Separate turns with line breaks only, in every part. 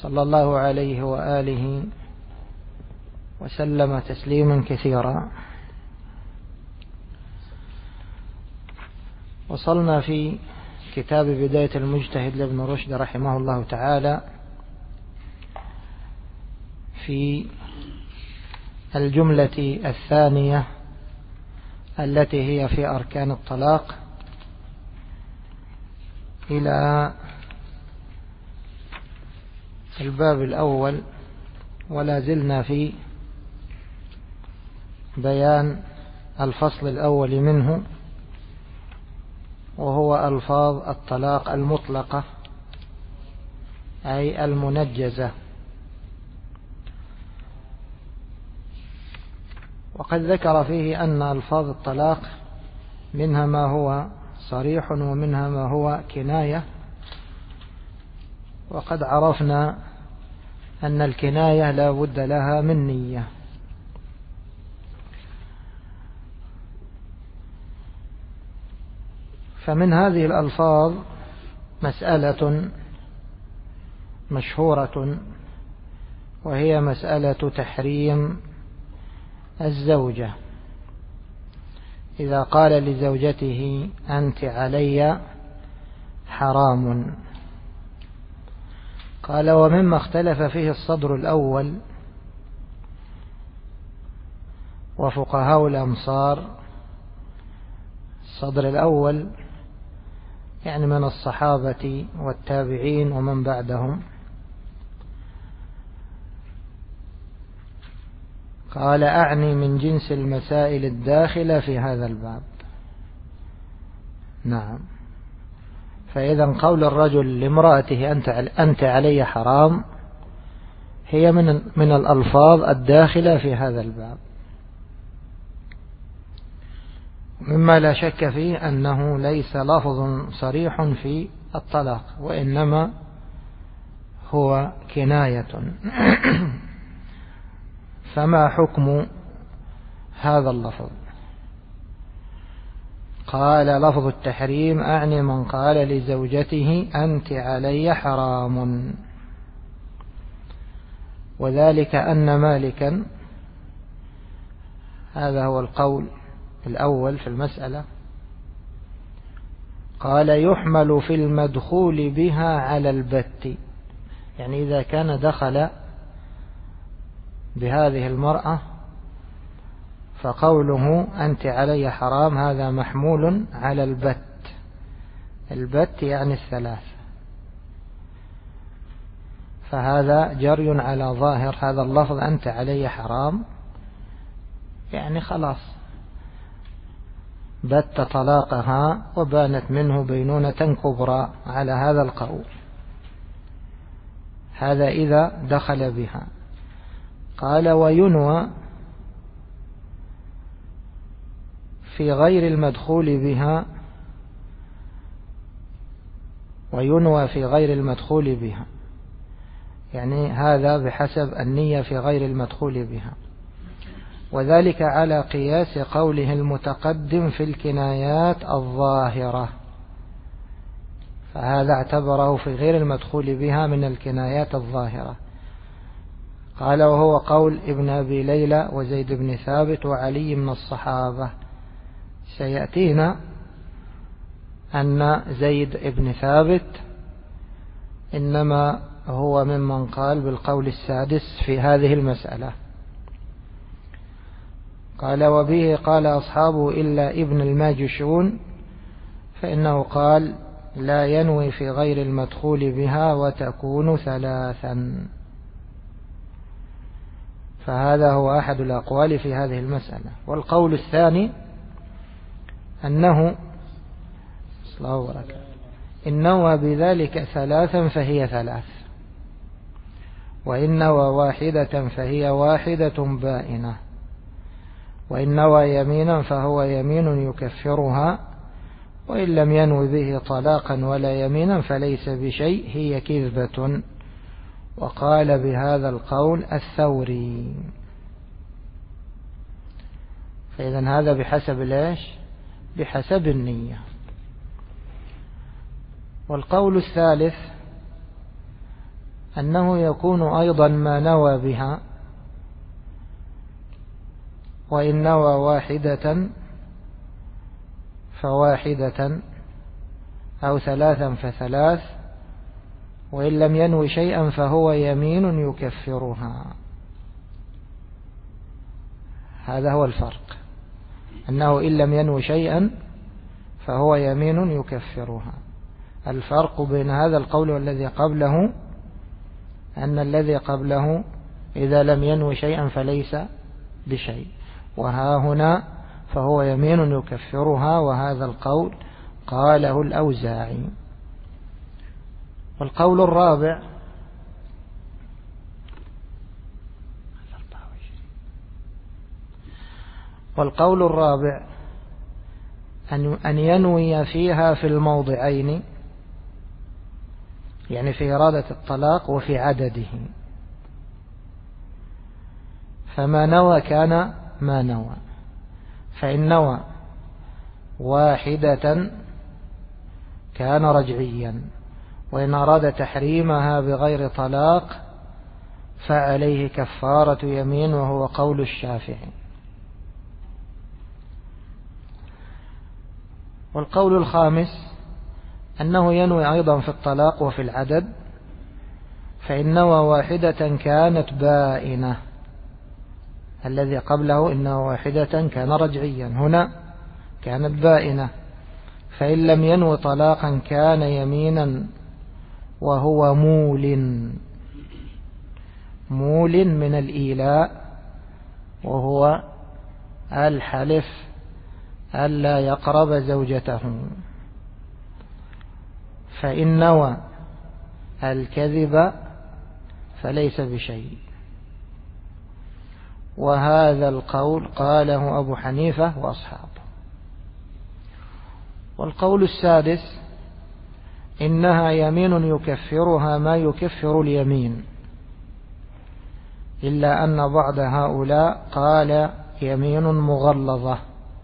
صلى الله عليه وآله وسلم تسليما كثيرا. وصلنا في كتاب بداية المجتهد لابن رشد رحمه الله تعالى في الجملة الثانية التي هي في أركان الطلاق إلى الباب الأول، ولا زلنا في بيان الفصل الأول منه، وهو ألفاظ الطلاق المطلقة أي المنجزة. وقد ذكر فيه أن ألفاظ الطلاق منها ما هو صريح ومنها ما هو كناية، وقد عرفنا أن الكناية لا بد لها من نية. فمن هذه الألفاظ مسألة مشهورة، وهي مسألة تحريم الزوجة إذا قال لزوجته أنت علي حرام. قال: ومما اختلف فيه الصدر الأول وفقهاء الأمصار. الصدر الأول يعني من الصحابة والتابعين ومن بعدهم. قال: أعني من جنس المسائل الداخلة في هذا الباب. نعم، فإذا قول الرجل لامرأته أنت علي حرام هي من الألفاظ الداخلة في هذا الباب، مما لا شك فيه أنه ليس لفظ صريح في الطلاق، وإنما هو كناية. فما حكم هذا اللفظ؟ قال: لفظ التحريم أعني من قال لزوجته أنت علي حرام، وذلك أن مالكا، هذا هو القول الأول في المسألة، قال: يحمل في المدخول بها على البت. يعني إذا كان دخل بهذه المرأة فقوله أنت علي حرام هذا محمول على البت. البت يعني الثلاث، فهذا جري على ظاهر هذا اللفظ أنت علي حرام، يعني خلاص بت طلاقها وبانت منه بينونة كبرى على هذا القول. هذا إذا دخل بها. قال: وينوى في غير المدخول بها، وينوى في غير المدخول بها، يعني هذا بحسب النية في غير المدخول بها، وذلك على قياس قوله المتقدم في الكنايات الظاهرة، فهذا اعتبره في غير المدخول بها من الكنايات الظاهرة. قال: وهو قول ابن أبي ليلى وزيد بن ثابت وعلي من الصحابة. سيأتينا أن زيد بن ثابت إنما هو ممن قال بالقول السادس في هذه المسألة. قال: وبه قال أصحابه إلا ابن الماجشون، فإنه قال: لا ينوي في غير المدخول بها وتكون ثلاثا. فهذا هو أحد الأقوال في هذه المسألة. والقول الثاني أنه إن نوى بذلك ثلاثا فهي ثلاث، وإن نوى واحدة فهي واحدة بائنة، وإن نوى يمينا فهو يمين يكفرها، وإن لم ينوي به طلاقا ولا يمينا فليس بشيء، هي كذبة. وقال بهذا القول الثوري. فإذا هذا بحسب ليش؟ بحسب النية. والقول الثالث أنه يكون أيضا ما نوى بها، وإن نوى واحدة فواحدة أو ثلاثا فثلاث، وإن لم ينوي شيئا فهو يمين يكفرها. هذا هو الفرق، أنه إن لم ينوي شيئا فهو يمين يكفرها. الفرق بين هذا القول والذي قبله أن الذي قبله إذا لم ينوي شيئا فليس بشيء، وها هنا فهو يمين يكفرها، وهذا القول قاله الأوزاعي. والقول الرابع أن ينوي فيها في الموضعين، يعني في إرادة الطلاق وفي عدده، فما نوى كان ما نوى. فإن نوى واحدة كان رجعيا، وإن أراد تحريمها بغير طلاق فعليه كفارة يمين، وهو قول الشافعي. والقول الخامس أنه ينوي أيضا في الطلاق وفي العدد، فإن نوى واحدة كانت بائنة، الذي قبله إنه واحدة كان رجعيا، هنا كانت بائنة، فإن لم ينوي طلاقا كان يمينا، وهو مول من الإيلاء، وهو الحلف ألا يقرب زوجته. فإن نوى الكذب فليس بشيء، وهذا القول قاله أبو حنيفة وأصحابه. والقول السادس إنها يمين يكفرها ما يكفر اليمين، إلا أن بعض هؤلاء قال يمين مغلظة،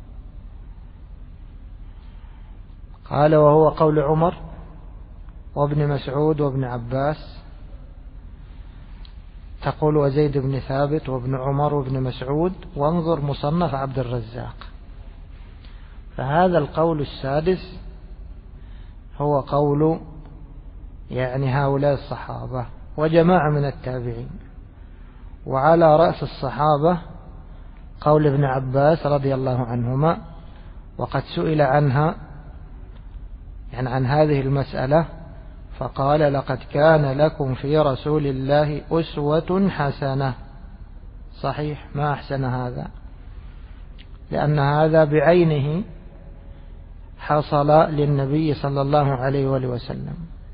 قال وهو قول عمر وابن مسعود وابن عباس، تقول وزيد بن ثابت وابن عمر وابن مسعود، وانظر مصنف عبد الرزاق. فهذا القول السادس هو قول يعني هؤلاء الصحابة وجماعة من التابعين، وعلى رأس الصحابة قول ابن عباس رضي الله عنهما، وقد سئل عنها يعني عن هذه المسألة فقال لقد كان لكم في رسول الله أسوة حسنة. صحيح، ما أحسن هذا، لأن هذا بعينه حصل للنبي صلى الله عليه وآله وسلم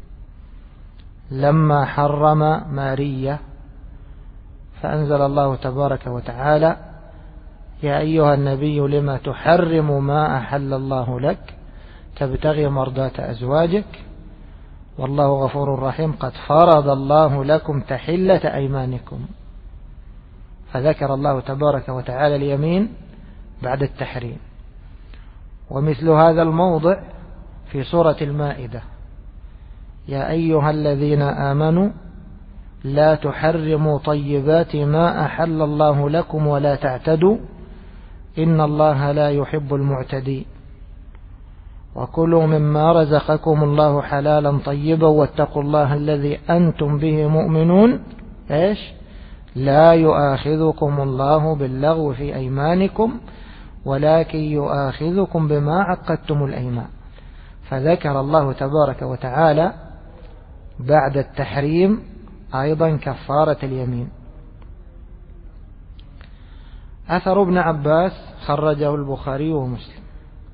لما حرم مارية، فأنزل الله تبارك وتعالى يا أيها النبي لما تحرم ما أحل الله لك تبتغي مرضات أزواجك والله غفور رحيم قد فرض الله لكم تحلة أيمانكم. فذكر الله تبارك وتعالى اليمين بعد التحريم. ومثل هذا الموضع في سورة المائدة يا أيها الذين آمنوا لا تحرموا طيبات ما أحل الله لكم ولا تعتدوا إن الله لا يحب المعتدين وكلوا مما رزقكم الله حلالا طيبا واتقوا الله الذي أنتم به مؤمنون لا يؤاخذكم الله باللغو في أيمانكم ولكن يؤاخذكم بما عقدتم الأيمان. فذكر الله تبارك وتعالى بعد التحريم أيضا كفارة اليمين. أثر ابن عباس خرجه البخاري ومسلم،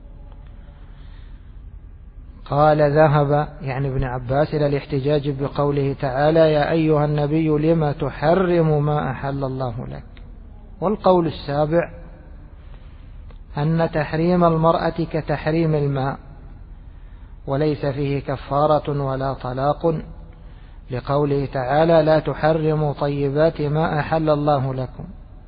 قال ذهب يعني ابن عباس إلى الاحتجاج بقوله تعالى يا أيها النبي لما تحرم ما أحل الله لك. والقول السابع أن تحريم المرأة كتحريم الماء وليس فيه كفارة ولا طلاق، لقوله تعالى لا تحرموا طيبات ما أحل الله لكم،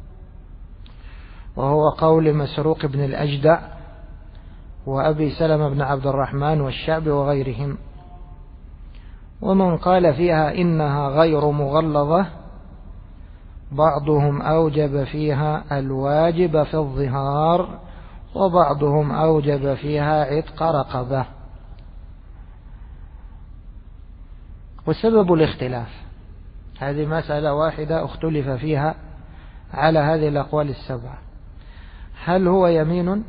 وهو قول مسروق بن الأجدع وأبي سلمة بن عبد الرحمن والشعبي وغيرهم. ومن قال فيها إنها غير مغلظة بعضهم أوجب فيها الواجب في الظهار وبعضهم أوجب فيها عتق رقبة. وسبب الاختلاف، هذه مسألة واحدة اختلف فيها على هذه الأقوال السبعة. هل هو يمين؟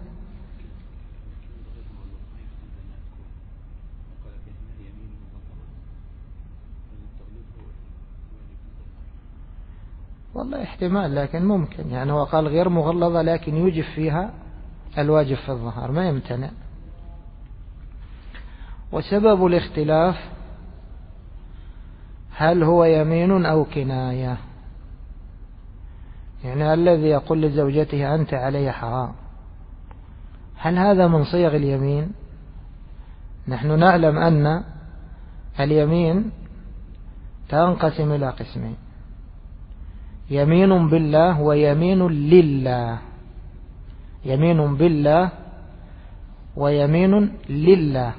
والله احتمال، لكن ممكن، يعني هو قال غير مغلظة لكن يوجب فيها الواجب في الظهر، ما يمتنع. وسبب الاختلاف هل هو يمين أو كناية؟ يعني الذي يقول لزوجته أنت علي حرام، هل هذا من صيغ اليمين؟ نحن نعلم أن اليمين تنقسم إلى قسمين: يمين بالله ويمين لله. يمين بالله ويمين لله.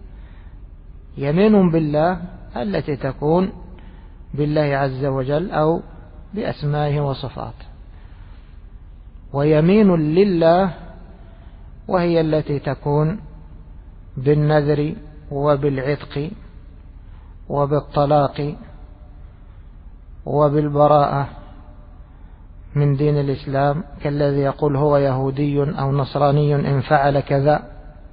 يمين بالله التي تكون بالله عز وجل أو بأسمائه وصفاته، ويمين لله وهي التي تكون بالنذر وبالعتق وبالطلاق وبالبراءة من دين الإسلام، كالذي يقول هو يهودي أو نصراني إن فعل كذا،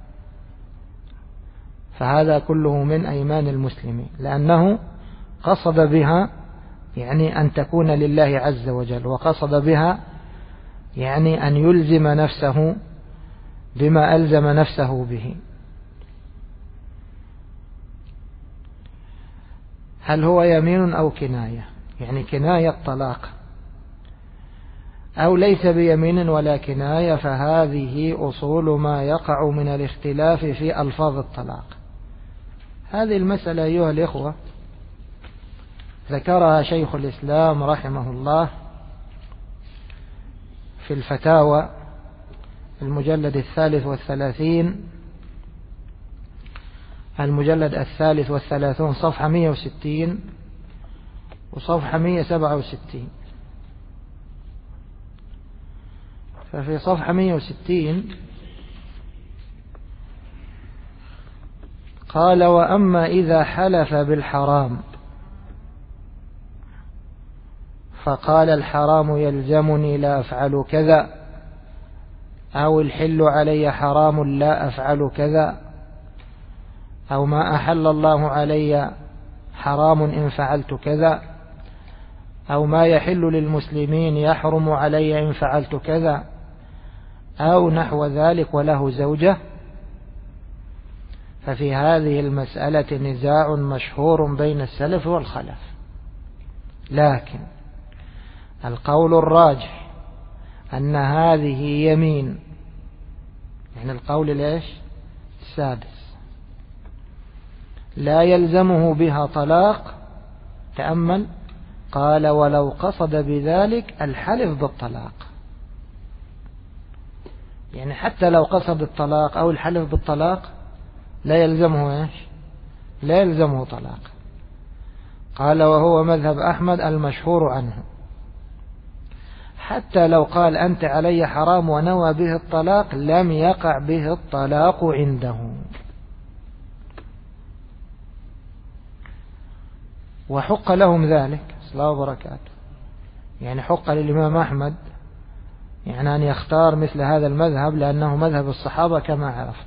فهذا كله من أيمان المسلمين، لأنه قصد بها يعني أن تكون لله عز وجل، وقصد بها يعني أن يلزم نفسه بما ألزم نفسه به. هل هو يمين أو كناية؟ يعني كناية طلاق، أو ليس بيمين ولا كناية، فهذه أصول ما يقع من الاختلاف في ألفاظ الطلاق. هذه المسألة أيها الإخوة ذكرها شيخ الإسلام رحمه الله في الفتاوى المجلد 33 صفحة 160 وصفحة 167. ففي صفحة 160 قال: وأما إذا حلف بالحرام فقال الحرام يلزمني لا أفعل كذا، أو الحل علي حرام لا أفعل كذا، أو ما أحل الله علي حرام إن فعلت كذا، أو ما يحل للمسلمين يحرم علي إن فعلت كذا، أو نحو ذلك، وله زوجة، ففي هذه المسألة نزاع مشهور بين السلف والخلف. لكن القول الراجح أن هذه يمين، يعني القول ليش السادس، لا يلزمه بها طلاق. تأمل، قال: ولو قصد بذلك الحلف بالطلاق. يعني حتى لو قصد الطلاق أو الحلف بالطلاق لا يلزمه إيش؟ لا يلزمه طلاق. قال: وهو مذهب أحمد المشهور عنه. حتى لو قال أنت علي حرام ونوى به الطلاق لم يقع به الطلاق عنده. وحق لهم ذلك، صلى الله وبركاته، يعني حق للإمام أحمد يعني أن يختار مثل هذا المذهب، لأنه مذهب الصحابة كما عرفت.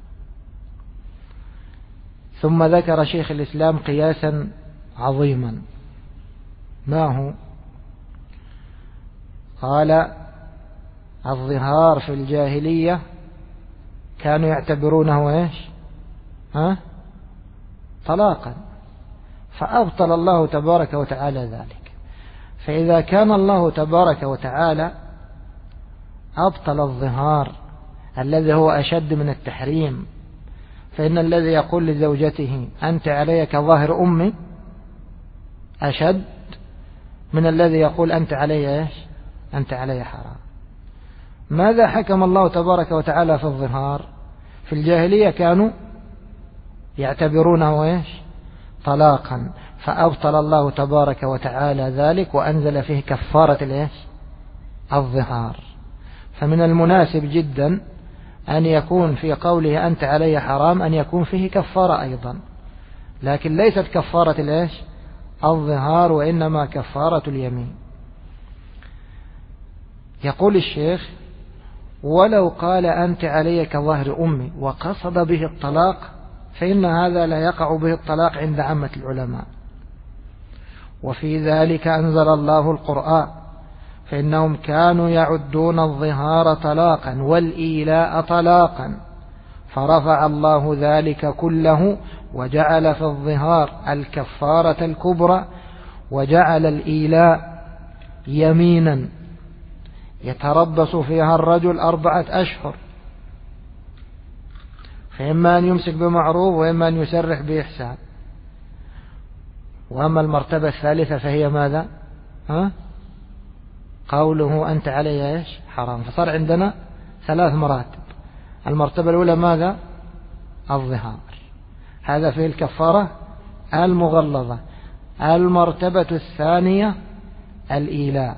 ثم ذكر شيخ الإسلام قياسا عظيما، ما هو؟ قال: الظهار في الجاهلية كانوا يعتبرونه إيش؟ طلاقا، فأبطل الله تبارك وتعالى ذلك. فإذا كان الله تبارك وتعالى أبطل الظهار الذي هو أشد من التحريم، فإن الذي يقول لزوجته أنت علي كظاهر أمي أشد من الذي يقول أنت علي إيش؟ أنت علي حرام. ماذا حكم الله تبارك وتعالى في الظهار؟ في الجاهلية كانوا يعتبرونه إيش؟ طلاقا، فأبطل الله تبارك وتعالى ذلك وأنزل فيه كفارة الظهار. فمن المناسب جدا أن يكون في قوله أنت علي حرام أن يكون فيه كفارة أيضا، لكن ليست كفارة الظهار، وإنما كفارة اليمين. يقول الشيخ: ولو قال أنت علي كظهر أمي وقصد به الطلاق فإن هذا لا يقع به الطلاق عند عامة العلماء، وفي ذلك أنزل الله القرآن، فإنهم كانوا يعدون الظهار طلاقا والإيلاء طلاقا، فرفع الله ذلك كله وجعل في الظهار الكفارة الكبرى، وجعل الإيلاء يمينا يتربص فيها الرجل 4 أشهر، فإما أن يمسك بمعروف وإما أن يسرح بإحسان. وأما المرتبة الثالثة فهي ماذا؟ قوله أنت علي حرام، فصار عندنا 3 مراتب. المرتبة الأولى ماذا؟ الظهار، هذا فيه الكفارة المغلظة. المرتبة الثانية الإيلاء،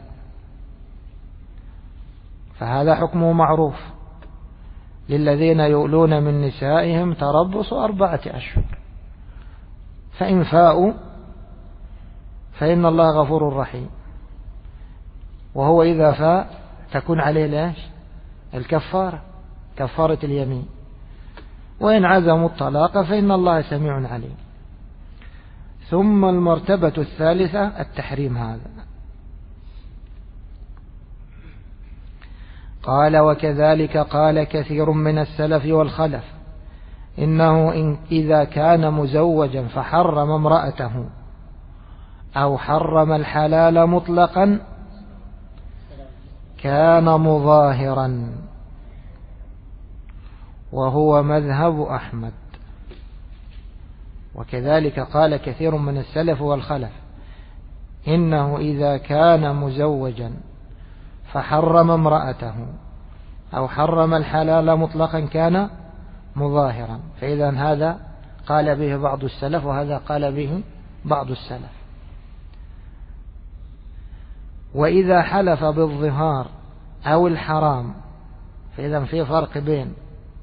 فهذا حكمه معروف: للذين يؤلون من نسائهم تربص 4 أشهر، فإن فاءوا فإن الله غفور رحيم. وهو إذا فاء تكون عليه الكفارة، كفارة اليمين. وإن عزموا الطلاق فإن الله سميع عليم. ثم المرتبة الثالثة التحريم. هذا قال: وكذلك قال كثير من السلف والخلف إنه إذا كان مزوجا فحرم امرأته أو حرم الحلال مطلقا كان مظاهرا، وهو مذهب أحمد. وكذلك قال كثير من السلف والخلف إنه إذا كان مزوجا فحرم امرأته أو حرم الحلال مطلقا كان مظاهرا. فإذا هذا قال به بعض السلف وهذا قال به بعض السلف. وإذا حلف بالظهار أو الحرام، فإذا في فرق بين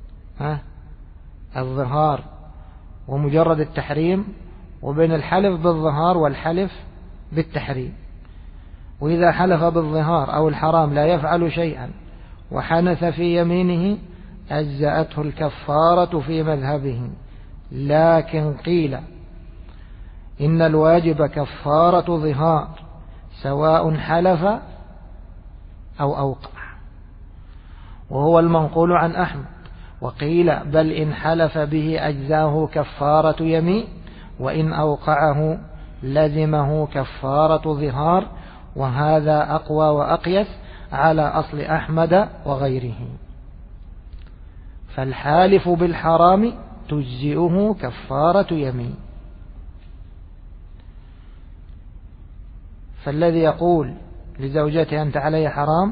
الظهار ومجرد التحريم وبين الحلف بالظهار والحلف بالتحريم. وإذا حلف بالظهار أو الحرام لا يفعل شيئا وحنث في يمينه أجزأته الكفارة في مذهبه، لكن قيل إن الواجب كفارة ظهار سواء حلف أو أوقع، وهو المنقول عن أحمد. وقيل بل إن حلف به أجزاه كفارة يمين، وإن أوقعه لزمه كفارة ظهار، وهذا أقوى وأقيس على أصل أحمد وغيره. فالحالف بالحرام تجزئه كفارة يمين. فالذي يقول لزوجته أنت علي حرام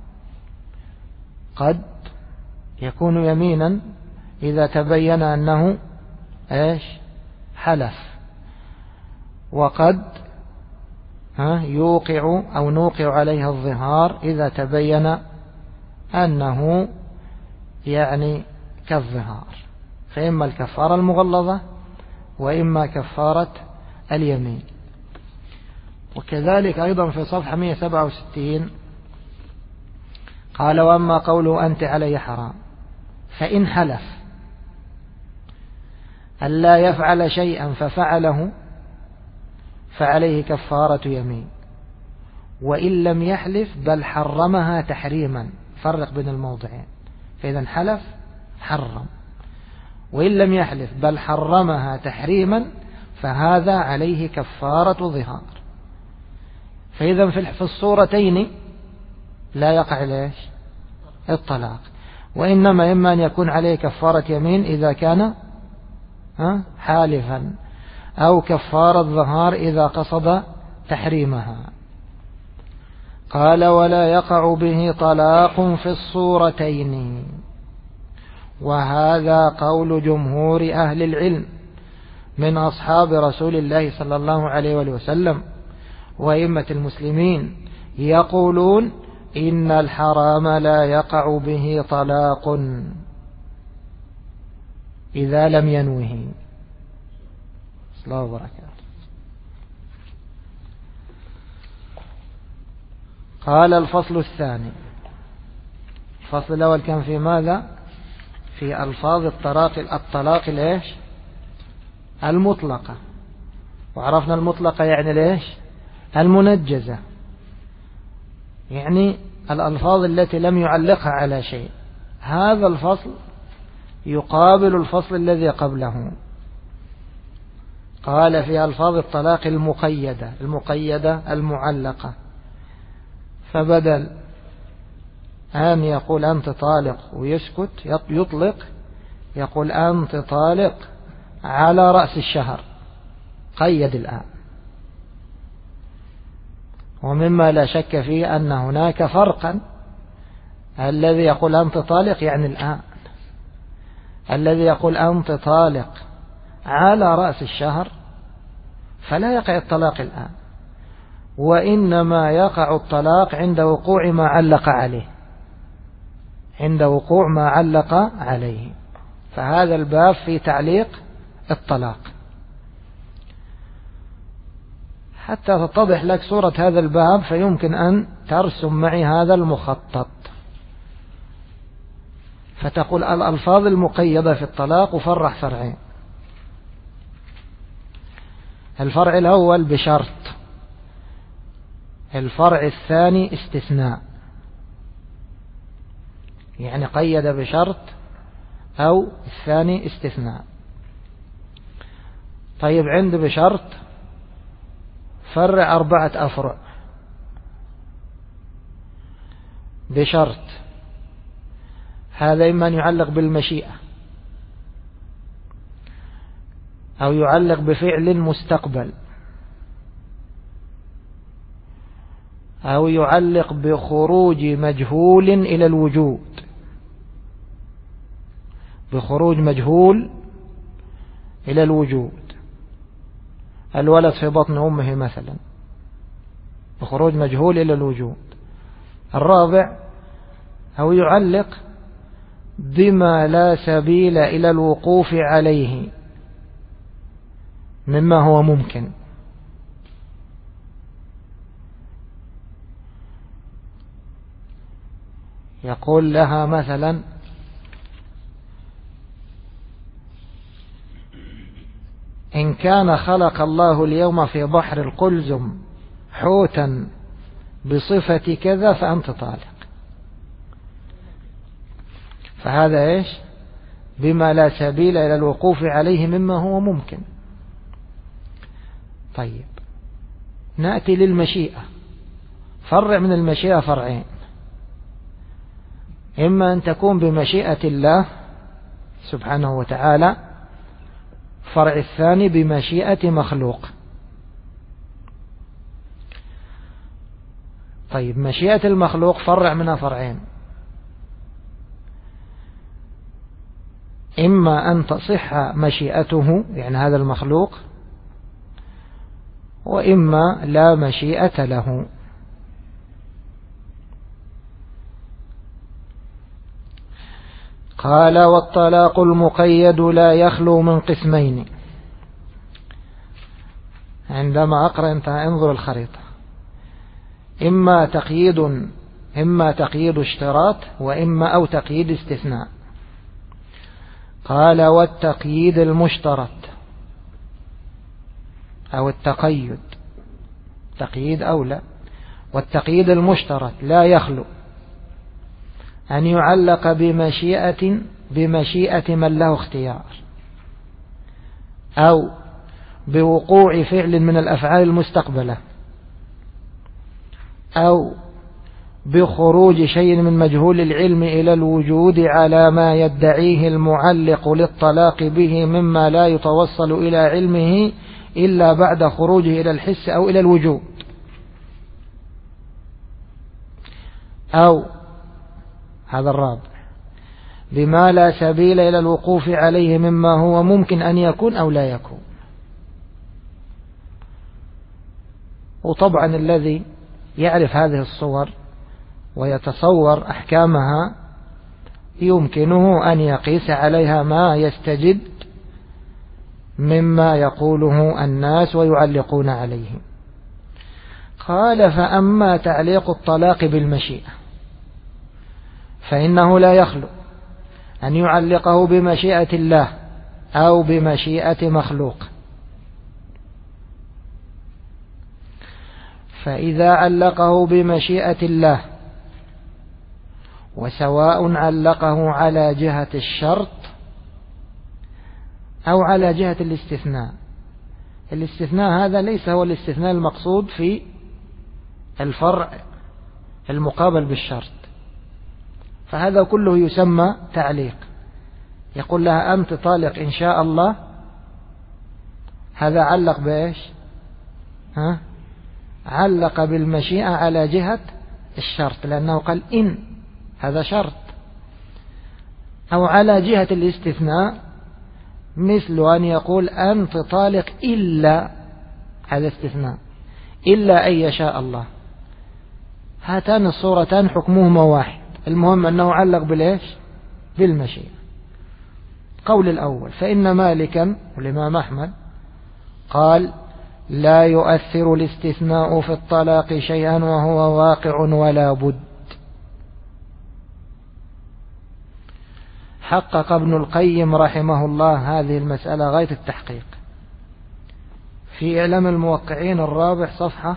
قد يكون يمينا إذا تبين أنه حلف، وقد يوقع أو نوقع عليها الظهار إذا تبين أنه كالظهار، فإما الكفارة المغلظة وإما كفارة اليمين. وكذلك أيضا في صفحة 167 قال: وأما قوله أنت علي حرام فإن حلف ألا يفعل شيئا ففعله فعليه كفارة يمين، وإن لم يحلف بل حرمها تحريما. فرق بين الموضعين. فإذا حلف حرم، وإن لم يحلف بل حرمها تحريما فهذا عليه كفارة ظهار. فإذا في الصورتين لا يقع الطلاق، وإنما إما أن يكون عليه كفارة يمين إذا كان حالفا، أو كفارة ظهار إذا قصد تحريمها. قال: ولا يقع به طلاق في الصورتين، وهذا قول جمهور أهل العلم من أصحاب رسول الله صلى الله عليه وسلم وأئمة المسلمين يقولون إن الحرام لا يقع به طلاق إذا لم ينوه. الله وبركاته. قال الفصل الثاني. الفصل الأول كان في ماذا؟ في ألفاظ الطلاق ليش؟ المطلقة. وعرفنا المطلقة يعني ليش؟ المنجزة، يعني الألفاظ التي لم يعلقها على شيء. هذا الفصل يقابل الفصل الذي قبله. قال في ألفاظ الطلاق المقيدة المعلقة، فبدل أن يقول أنت طالق ويسكت يطلق، يقول أنت طالق على رأس الشهر، قيد الآن. ومما لا شك فيه أن هناك فرقا، الذي يقول أنت طالق يعني الآن، الذي يقول أنت طالق على رأس الشهر فلا يقع الطلاق الآن، وإنما يقع الطلاق عند وقوع ما علق عليه، عند وقوع ما علق عليه. فهذا الباب في تعليق الطلاق. حتى تتضح لك صورة هذا الباب فيمكن أن ترسم معي هذا المخطط. فتقول الألفاظ المقيدة في الطلاق وفرح فرعين. الفرع الأول بشرط، الفرع الثاني استثناء، يعني قيد بشرط أو الثاني استثناء. طيب عند بشرط فرع 4 أفرع. بشرط هذا إما أن يعلق بالمشيئة أو يعلق بفعل مستقبل أو يعلق بخروج مجهول إلى الوجود، بخروج مجهول إلى الوجود. الولد في بطن أمه مثلا، بخروج مجهول إلى الوجود. الرابع أو يعلق بما لا سبيل إلى الوقوف عليه مما هو ممكن. يقول لها مثلا إن كان خلق الله اليوم في بحر القلزم حوتا بصفة كذا فأنت طالق. فهذا إيش؟ بما لا سبيل إلى الوقوف عليه مما هو ممكن. طيب نأتي للمشيئة. فرع من المشيئة فرعين، إما أن تكون بمشيئة الله سبحانه وتعالى، فرع الثاني بمشيئة مخلوق. طيب مشيئة المخلوق فرع منها فرعين، إما أن تصح مشيئته يعني هذا المخلوق، وإما لا مشيئة له. قال والطلاق المقيد لا يخلو من قسمين. عندما أقرأ أنت انظر الخريطة، إما تقييد اشتراط وإما أو تقييد استثناء. قال والتقييد المشترط أو التقيد، تقييد أولى، والتقييد المشترط لا يخلو أن يعلق بمشيئة من له اختيار، أو بوقوع فعل من الأفعال المستقبلة، أو بخروج شيء من مجهول العلم إلى الوجود على ما يدعيه المعلق للطلاق به مما لا يتوصل إلى علمه إلا بعد خروجه إلى الحس أو إلى الوجود، أو هذا الرابع بما لا سبيل إلى الوقوف عليه مما هو ممكن أن يكون أو لا يكون. وطبعا الذي يعرف هذه الصور ويتصور أحكامها يمكنه أن يقيس عليها ما يستجد مما يقوله الناس ويعلقون عليه. قال: فأما تعليق الطلاق بالمشيئة فإنه لا يخلو أن يعلقه بمشيئة الله أو بمشيئة مخلوق. فإذا علقه بمشيئة الله، وسواء علقه على جهة الشرط أو على جهة الاستثناء، الاستثناء هذا ليس هو الاستثناء المقصود في الفرع المقابل بالشرط، فهذا كله يسمى تعليق. يقول لها: أنت طالق إن شاء الله، هذا علق بإيش؟ علق بالمشيئة على جهة الشرط، لأنه قال إن، هذا شرط. أو على جهة الاستثناء، مثل أن يقول أنت طالق إلا، هذا استثناء، إلا أن يشاء الله. هاتان الصورتان حكمهما واحد، المهم أنه علق بالإيش؟ بالمشيئة. قول الأول: فإن مالكا والإمام أحمد قال: لا يؤثر الاستثناء في الطلاق شيئا وهو واقع ولا بد. حقق ابن القيم رحمه الله هذه المسألة غاية التحقيق في إعلام الموقعين الرابع صفحة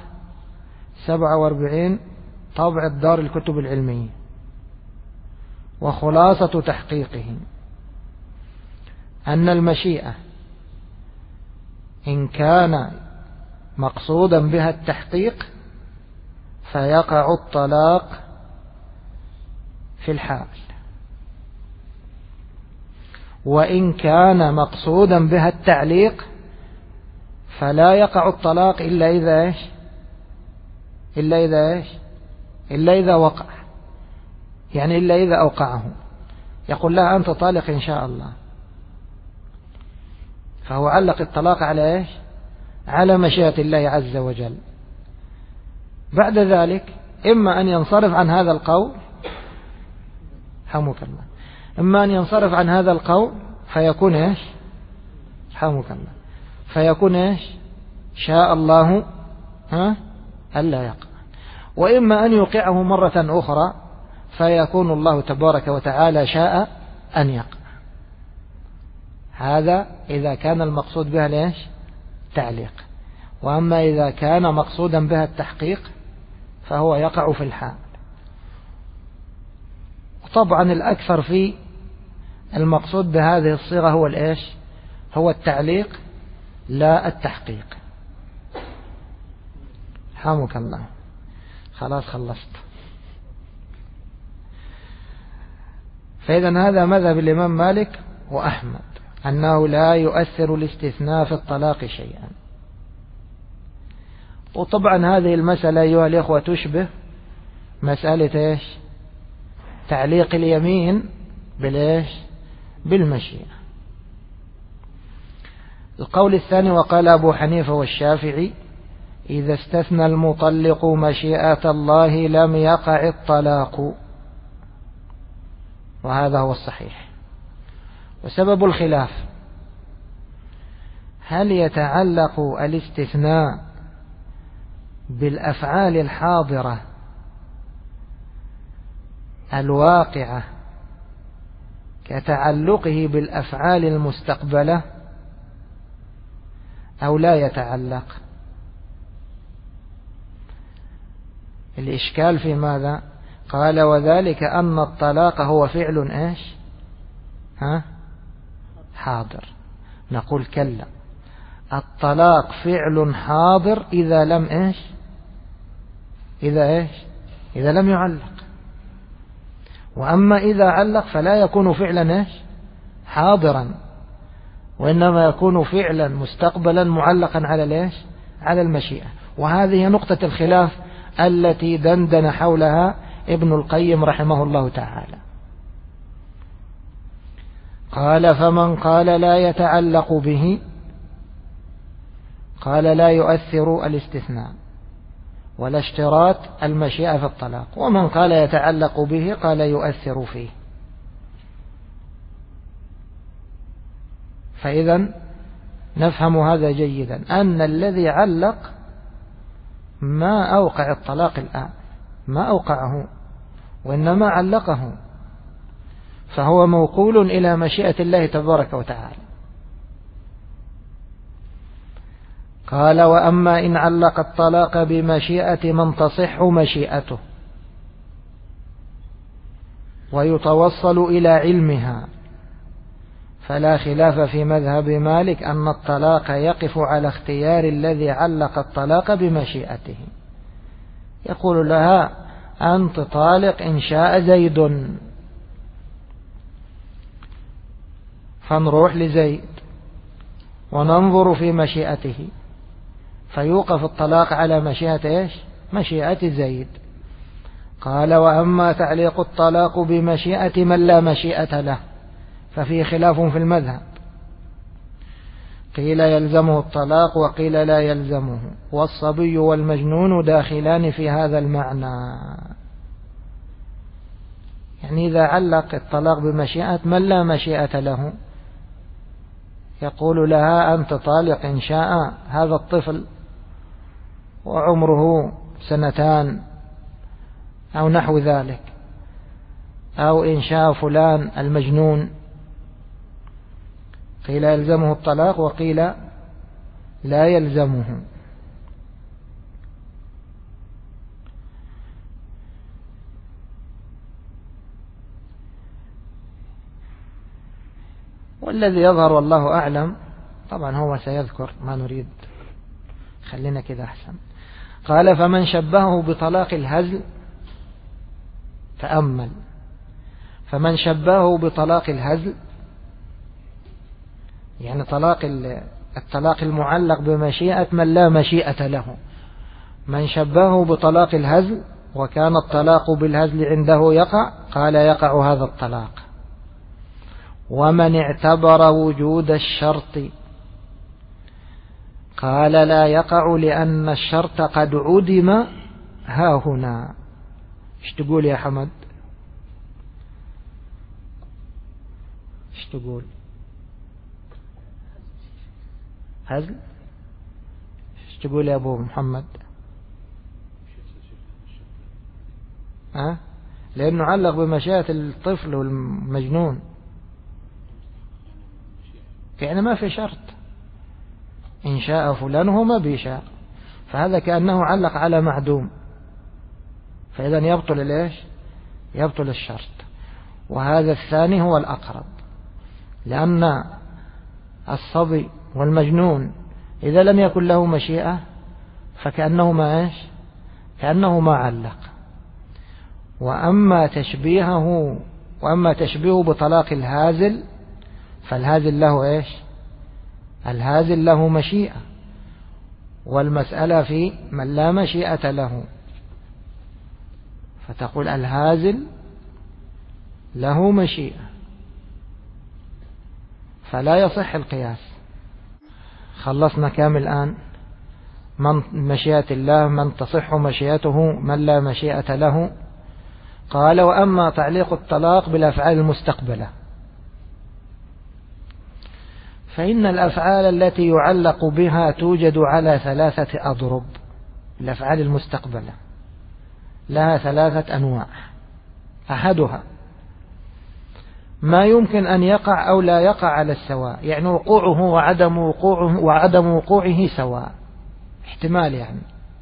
47 طبع دار الكتب العلمية. وخلاصة تحقيقه أن المشيئة إن كان مقصودا بها التحقيق فيقع الطلاق في الحال، وإن كان مقصودا بها التعليق فلا يقع الطلاق إلا إذا إيش؟ إلا إذا وقع، يعني إلا إذا أوقعه. يقول لها أنت طالق إن شاء الله، فهو علق الطلاق على إيش؟ على مشيئة الله عز وجل. بعد ذلك إما أن ينصرف عن هذا القول، حمك الله، إما أن ينصرف عن هذا القول فيكون إيش؟ حمك الله، فيكون إيش؟ شاء الله ألا يقع. وإما أن يوقعه مرة أخرى فيكون الله تبارك وتعالى شاء أن يقع. هذا إذا كان المقصود بها ليش؟ تعليق. وأما إذا كان مقصودا بها التحقيق فهو يقع في الحال. طبعا الأكثر في المقصود بهذه الصيغة هو الإيش؟ هو التعليق لا التحقيق. حامك الله، خلاص خلصت. فإذا هذا مذهب الإمام مالك وأحمد، أنه لا يؤثر الاستثناء في الطلاق شيئا. وطبعا هذه المسألة أيها الإخوة تشبه مسألة إيش؟ تعليق اليمين بالإيش؟ بالمشيئة. القول الثاني: وقال أبو حنيفة والشافعي: إذا استثنى المطلق مشيئة الله لم يقع الطلاق. وهذا هو الصحيح. وسبب الخلاف: هل يتعلق الاستثناء بالأفعال الحاضرة الواقعة كتعلقه بالأفعال المستقبلة أو لا يتعلق؟ الإشكال في ماذا؟ قال: وذلك أن الطلاق هو فعل إيش؟ حاضر. نقول: كلا، الطلاق فعل حاضر إذا لم إيش؟ إذا لم يعلق. وأما إذا علق فلا يكون فعلا إيش؟ حاضرا، وإنما يكون فعلا مستقبلا معلقا على الإيش؟ على المشيئة. وهذه نقطة الخلاف التي دندن حولها ابن القيم رحمه الله تعالى. قال: فمن قال لا يتعلق به، قال لا يؤثر الاستثناء. ولا اشتراط المشيئة في الطلاق. ومن قال يتعلق به قال يؤثر فيه. فإذا نفهم هذا جيدا، أن الذي علق ما أوقع الطلاق الآن، ما أوقعه، وإنما علقه، فهو موكول إلى مشيئة الله تبارك وتعالى. قال: وأما إن علق الطلاق بمشيئة من تصح مشيئته ويتوصل إلى علمها، فلا خلاف في مذهب مالك أن الطلاق يقف على اختيار الذي علق الطلاق بمشيئته. يقول لها: أنت طالق إن شاء زيد، فنروح لزيد وننظر في مشيئته، فيوقف الطلاق على مشيئة إيش؟ مشيئة زيد. قال: وأما تعليق الطلاق بمشيئة من لا مشيئة له ففيه خلاف في المذهب، قيل يلزمه الطلاق وقيل لا يلزمه، والصبي والمجنون داخلان في هذا المعنى. يعني إذا علق الطلاق بمشيئة من لا مشيئة له، يقول لها: أنت طالق إن شاء هذا الطفل وعمره 2 أو نحو ذلك، أو إن شاء فلان المجنون. قيل يلزمه الطلاق وقيل لا يلزمه. والذي يظهر والله أعلم، طبعا هو سيذكر، ما نريد، خلينا كذا أحسن. قال: فمن شبهه بطلاق الهزل، تأمل، فمن شبهه بطلاق الهزل يعني الطلاق المعلق بمشيئة من لا مشيئة له، من شبهه بطلاق الهزل وكان الطلاق بالهزل عنده يقع، قال: يقع هذا الطلاق. ومن اعتبر وجود الشرط، قال: لا يقع لأن الشرط قد عدم ها هنا. ايش تقول يا حمد؟ ايش تقول؟ هزل؟ ايش تقول يا أبو محمد؟ لأنه علق بمشيئة الطفل والمجنون، يعني ما في شرط، إن شاء فلان هو ما بيشاء، فهذا كأنه علق على معدوم، فإذا يبطل ليش؟ يبطل الشرط. وهذا الثاني هو الأقرب، لأن الصبي والمجنون إذا لم يكن له مشيئة فكأنه ما إيش؟ كأنه ما علق. وأما تشبيهه بطلاق الهازل، فالهازل له إيش؟ الهازل له مشيئة، والمسألة في من لا مشيئة له، فتقول الهازل له مشيئة، فلا يصح القياس. خلصنا كامل الآن من مشيئة الله، من تصح مشيئته، من لا مشيئة له. قال: وأما تعليق الطلاق بالأفعال المستقبلة، فإن الأفعال التي يعلق بها توجد على 3 أضرب. الأفعال المستقبلة لها 3 أنواع. أحدها ما يمكن أن يقع أو لا يقع على السواء، يعني وقوعه وعدم وقوعه سواء، احتمال، يعني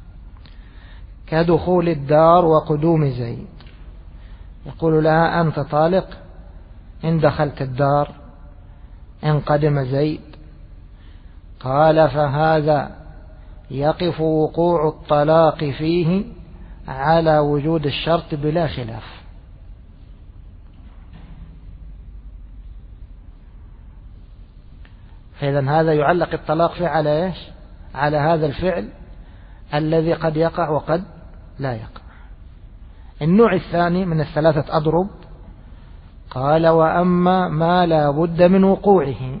كدخول الدار وقدوم زيد. يقول لها: أنت طالق إن دخلت الدار، إن قدم زيد. قال: فهذا يقف وقوع الطلاق فيه على وجود الشرط بلا خلاف. فإذا هذا يعلق الطلاق فيه على إيش؟ على هذا الفعل الذي قد يقع وقد لا يقع. النوع الثاني من 3 أضرب، قال: وأما ما لا بد من وقوعه،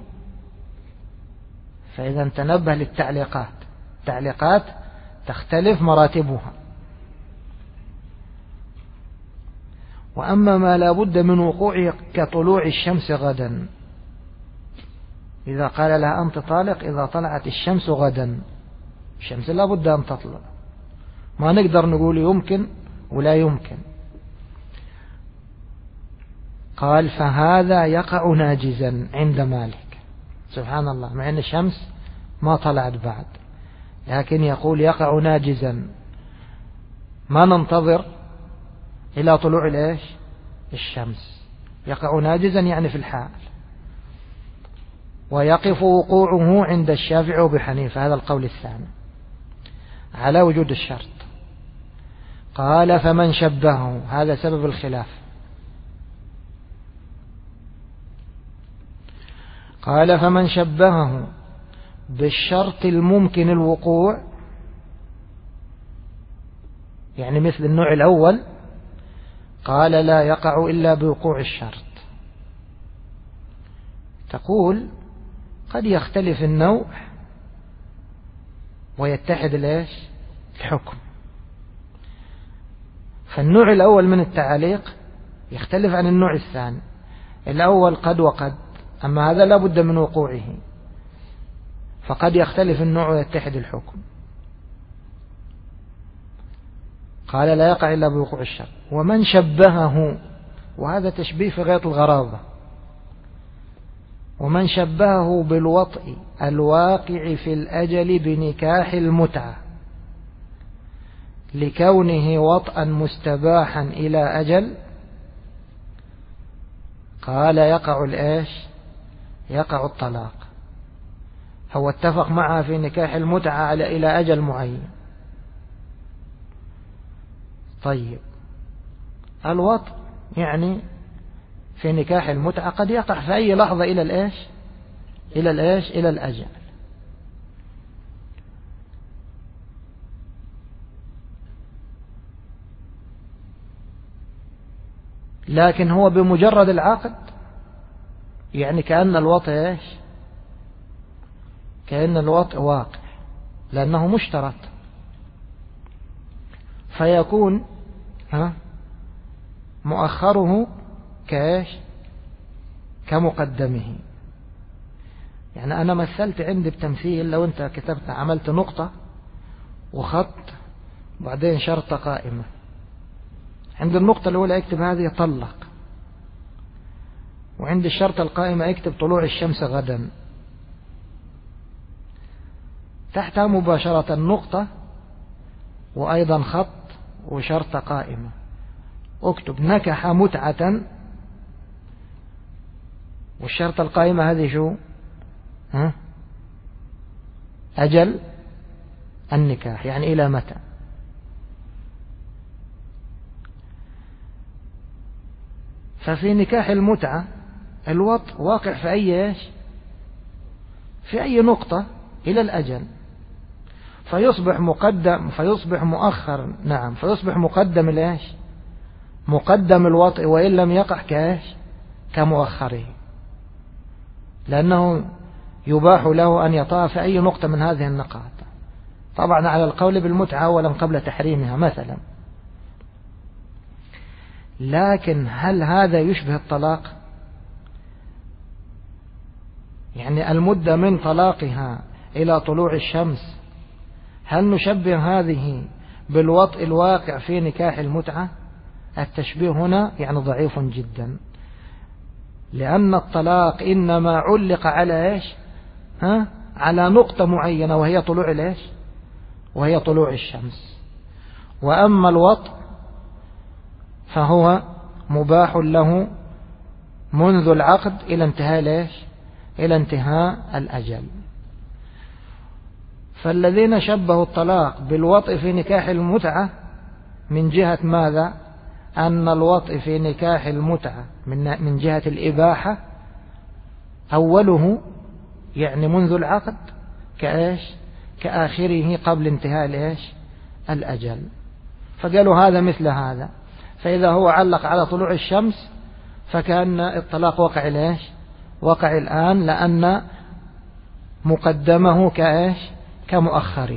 فإذا تنبه للتعليقات، التعليقات تختلف مراتبها. وأما ما لا بد من وقوعه كطلوع الشمس غدا، إذا قال لها أنت طالق إذا طلعت الشمس غدا، الشمس لا بد أن تطلع، ما نقدر نقول يمكن ولا يمكن. قال فهذا يقع ناجزا عند مالك، سبحان الله، مع أن الشمس ما طلعت بعد، لكن يقول يقع ناجزا، ما ننتظر إلى طلوع الشمس، يقع ناجزا يعني في الحال. ويقف وقوعه عند الشافعي وأبي حنيفة، هذا القول الثاني على وجود الشرط. قال فمن شبهه، هذا سبب الخلاف. قال فمن شبهه بالشرط الممكن الوقوع، يعني مثل النوع الأول، قال لا يقع إلا بوقوع الشرط. تقول قد يختلف النوع ويتحد الحكم. فالنوع الأول من التعليق يختلف عن النوع الثاني. الأول قد وقد، أما هذا لا بد من وقوعه، فقد يختلف النوع ويتحد الحكم. قال لا يقع إلا بوقوع الشرط. ومن شبهه، وهذا تشبيه في غاية الغرابة، ومن شبهه بالوطء الواقع في الأجل بنكاح المتعة لكونه وطئا مستباحا إلى أجل، قال يقع يقع الطلاق. هو اتفق معها في نكاح المتعة إلى أجل معين. طيب الوطء يعني في نكاح المتعة قد يقع في أي لحظة إلى إلى الأجل. لكن هو بمجرد العقد يعني كأن الوطء كأن الوطء واقع، لأنه مشترط، فيكون مؤخره كمقدمه. يعني أنا مثلت عندي بتمثيل، لو أنت كتبت عملت نقطة وخط بعدين شرطة قائمة، عند النقطة الأولى اكتب هذه طلق، وعند الشرطة القائمة اكتب طلوع الشمس غدا، تحتها مباشرة نقطة وأيضا خط وشرطة قائمة، اكتب نكح متعة، والشرطة القائمة هذه شو؟ أجل النكاح، يعني إلى متى. ففي نكاح المتعة الوطء واقع في أي نقطة إلى الأجل، فيصبح مقدم، فيصبح مؤخر، نعم، فيصبح مقدم مقدم الوطء وإن لم يقع كمؤخره، لأنه يباح له أن يطأ في أي نقطة من هذه النقاط، طبعا على القول بالمتعة أولا قبل تحريمها مثلا. لكن هل هذا يشبه الطلاق؟ يعني المدة من طلاقها إلى طلوع الشمس، هل نشبه هذه بالوطء الواقع في نكاح المتعة؟ التشبيه هنا يعني ضعيف جدا، لأن الطلاق إنما علق على على نقطة معينة وهي طلوع الشمس. وأما الوطء فهو مباح له منذ العقد إلى انتهاء الأجل. فالذين شبهوا الطلاق بالوطء في نكاح المتعة من جهة ماذا؟ أن الوطء في نكاح المتعة من جهة الإباحة أوله يعني منذ العقد كآخره قبل انتهاء الأجل، فقالوا هذا مثل هذا. فإذا هو علق على طلوع الشمس فكأن الطلاق وقع الآن، لأن مقدمه كمؤخره.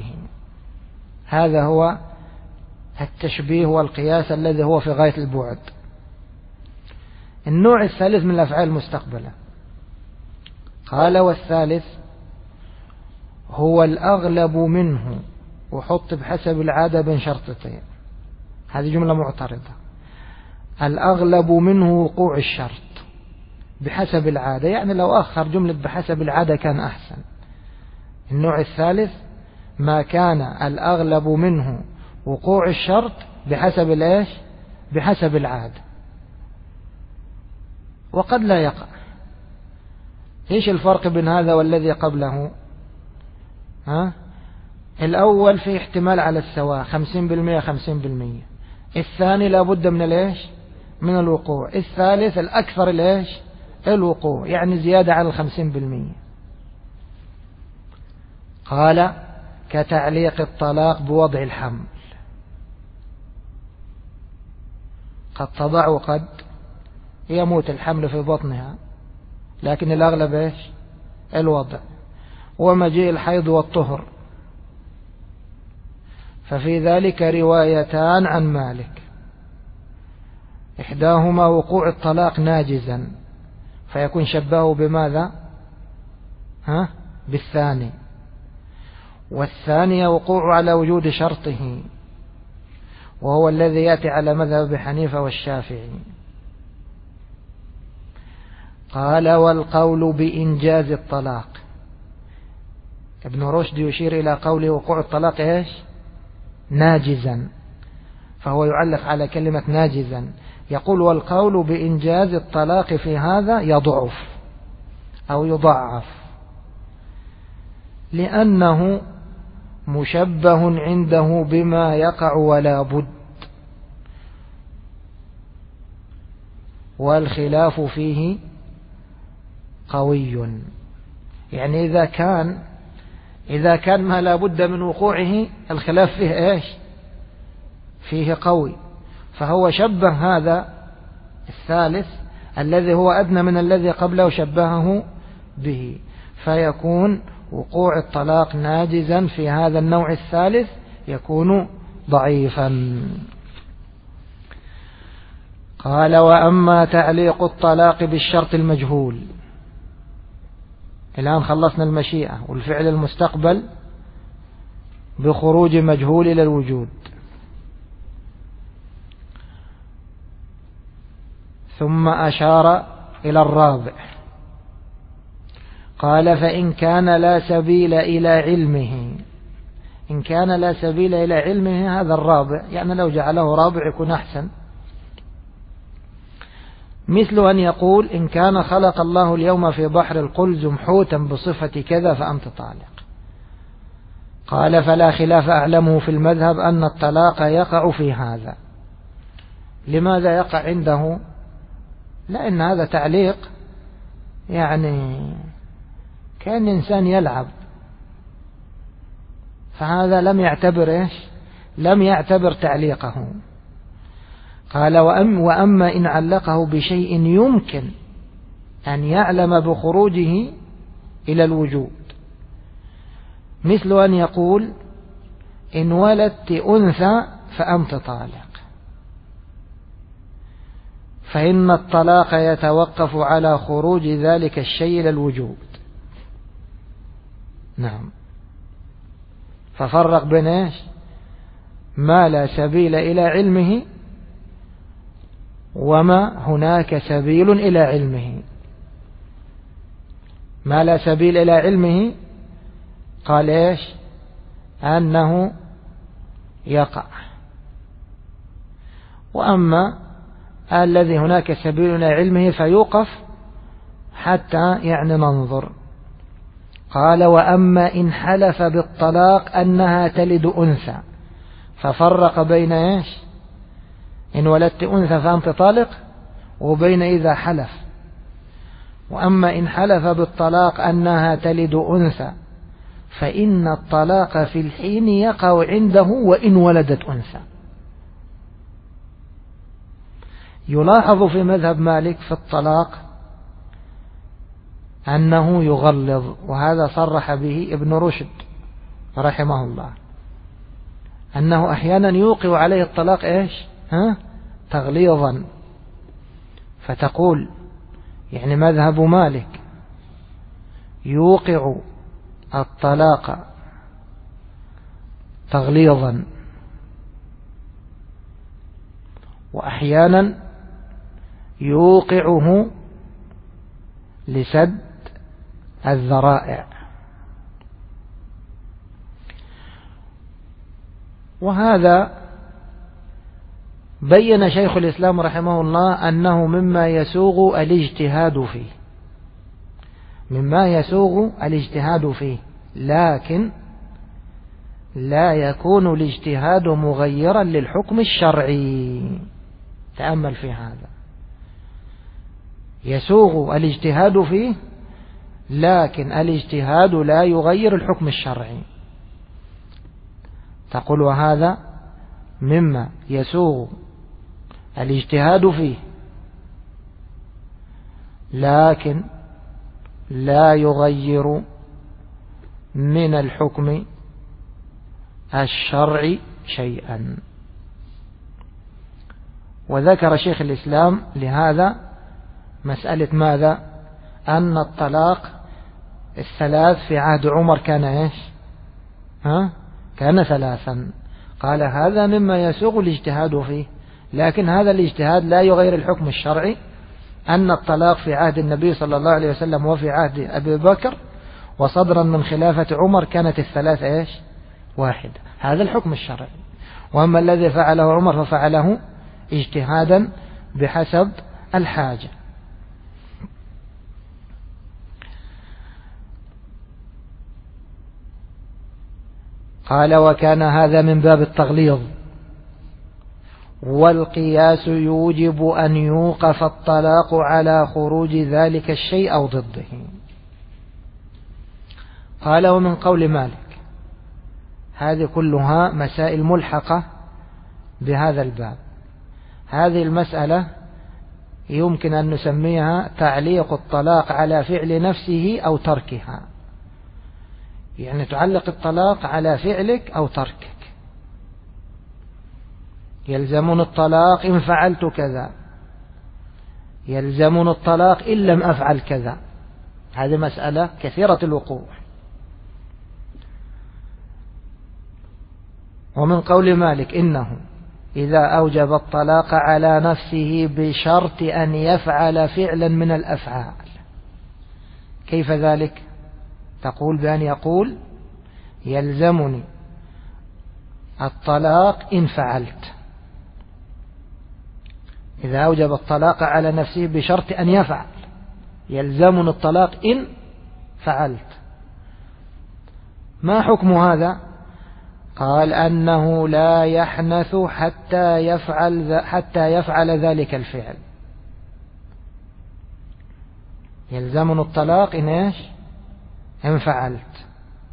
هذا هو التشبيه والقياس الذي هو في غاية البعد. النوع الثالث من الأفعال المستقبلة. قال والثالث هو الأغلب منه، وحط بحسب العادة بين شرطتين، هذه جملة معترضة. الأغلب منه وقوع الشرط بحسب العادة، يعني لو أخر جملة بحسب العادة كان أحسن. النوع الثالث ما كان الأغلب منه وقوع الشرط بحسب الإيش؟ بحسب العادة، وقد لا يقع. إيش الفرق بين هذا والذي قبله؟ الأول فيه احتمال على السواء 50% 50%، الثاني لابد من الإيش؟ من الوقوع، الثالث الأكثر الإيش؟ الوقوع، يعني زيادة على 50%. قال كتعليق الطلاق بوضع الحمل، قد تضع وقد يموت الحمل في بطنها، لكن الأغلب إيش؟ الوضع. ومجيء الحيض والطهر، ففي ذلك روايتان عن مالك، إحداهما وقوع الطلاق ناجزا فيكون شبهه بماذا؟ بالثاني، والثانية وقوع على وجود شرطه، وهو الذي يأتي على مذهب حنيفة والشافعي. قال والقول بإنجاز الطلاق، ابن رشد يشير إلى قوله وقوع الطلاق إيش؟ ناجزا، فهو يعلق على كلمة ناجزا، يقول والقول بإنجاز الطلاق في هذا يضعف أو يضعف، لأنه مشبه عنده بما يقع ولا بد، والخلاف فيه قوي. يعني إذا كان ما لا بد من وقوعه الخلاف فيه إيش؟ فيه قوي، فهو شبه هذا الثالث الذي هو أدنى من الذي قبله شبهه به، فيكون وقوع الطلاق ناجزا في هذا النوع الثالث يكون ضعيفا. قال وأما تعليق الطلاق بالشرط المجهول، الآن خلصنا المشيئة والفعل المستقبل بخروج مجهول إلى الوجود. ثم أشار إلى الرابع، قال فإن كان لا سبيل إلى علمه، إن كان لا سبيل إلى علمه هذا الرابع، يعني لو جعله رابع يكون أحسن، مثل أن يقول إن كان خلق الله اليوم في بحر القلزم حوتا بصفة كذا فأنت طالق. قال فلا خلاف أعلمه في المذهب أن الطلاق يقع في هذا. لماذا يقع عنده؟ لأن هذا تعليق، يعني كان إنسان يلعب، فهذا لم يعتبر إيش؟ لم يعتبر تعليقه. قال وأما إن علقه بشيء يمكن أن يعلم بخروجه إلى الوجود، مثل أن يقول إن ولدت أنثى فأنت طالق، فإن الطلاق يتوقف على خروج ذلك الشيء إلى الوجود. نعم، ففرق بين إيش؟ ما لا سبيل إلى علمه وما هناك سبيل إلى علمه. ما لا سبيل إلى علمه قال إيش؟ أنه يقع، وأما الذي هناك سبيل إلى علمه فيوقف حتى يعني ننظر. قال وأما إن حلف بالطلاق أنها تلد أنثى، ففرق بين إيش؟ إن ولدت أنثى فأنت طالق، وبين إذا حلف. وأما إن حلف بالطلاق أنها تلد أنثى فإن الطلاق في الحين يقع عنده وإن ولدت أنثى. يلاحظ في مذهب مالك في الطلاق أنه يغلظ، وهذا صرح به ابن رشد رحمه الله، أنه أحيانا يوقع عليه الطلاق إيش؟ تغليظا، فتقول يعني مذهب مالك يوقع الطلاق تغليظا وأحيانا يوقعه لسد الذرائع. وهذا بين شيخ الإسلام رحمه الله أنه مما يسوغ الاجتهاد فيه، مما يسوغ الاجتهاد فيه، لكن لا يكون الاجتهاد مغيرا للحكم الشرعي. تأمل في هذا، يسوغ الاجتهاد فيه لكن الاجتهاد لا يغير الحكم الشرعي. تقول وهذا مما يسوغ الاجتهاد فيه لكن لا يغير من الحكم الشرعي شيئا. وذكر شيخ الإسلام لهذا مسألة ماذا؟ أن الطلاق الثلاث في عهد عمر كان إيش؟ كان ثلاثا. قال هذا مما يسوغ الاجتهاد فيه، لكن هذا الاجتهاد لا يغير الحكم الشرعي، أن الطلاق في عهد النبي صلى الله عليه وسلم وفي عهد أبي بكر وصدرا من خلافة عمر كانت الثلاث إيش؟ واحد. هذا الحكم الشرعي. وأما الذي فعله عمر ففعله اجتهادا بحسب الحاجة. قال وكان هذا من باب التغليظ، والقياس يوجب أن يوقف الطلاق على خروج ذلك الشيء أو ضده. قال ومن قول مالك. هذه كلها مسائل ملحقة بهذا الباب. هذه المسألة يمكن أن نسميها تعليق الطلاق على فعل نفسه أو تركها، يعني تعلق الطلاق على فعلك أو تركك. يلزمون الطلاق إن فعلت كذا، يلزمون الطلاق إن لم أفعل كذا. هذه مسألة كثيرة الوقوع. ومن قول مالك إنه إذا أوجب الطلاق على نفسه بشرط أن يفعل فعلا من الأفعال. كيف ذلك؟ تقول بأن يقول يلزمني الطلاق إن فعلت. إذا أوجب الطلاق على نفسه بشرط أن يفعل، يلزمني الطلاق إن فعلت. ما حكم هذا؟ قال أنه لا يحنث حتى يفعل ذلك الفعل. يلزمني الطلاق إن إيش؟ إن فعلت.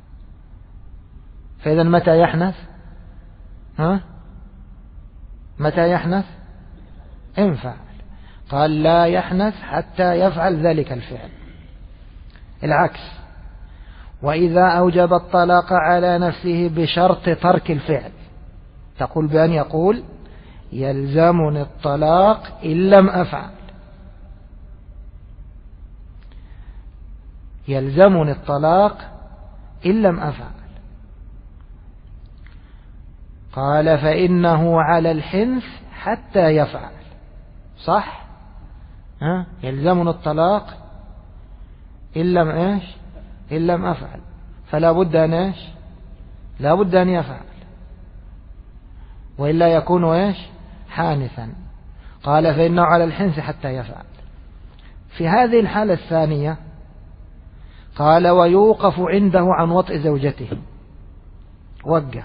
فإذا متى يحنث؟ متى يحنث؟ إن فعل. قال لا يحنث حتى يفعل ذلك الفعل. العكس، وإذا أوجب الطلاق على نفسه بشرط ترك الفعل، تقول بأن يقول يلزمني الطلاق إن لم أفعل. يلزمني الطلاق إن لم أفعل. قال فإنه على الحنث حتى يفعل. صح؟ يلزمني الطلاق إن لم إيش؟ إن لم أفعل. فلا بد أن إيش؟ لا بد أن يفعل، وإلا يكون إيش؟ حانثا. قال فإنه على الحنث حتى يفعل. في هذه الحالة الثانية قال ويوقف عنده عن وطئ زوجته. وقف.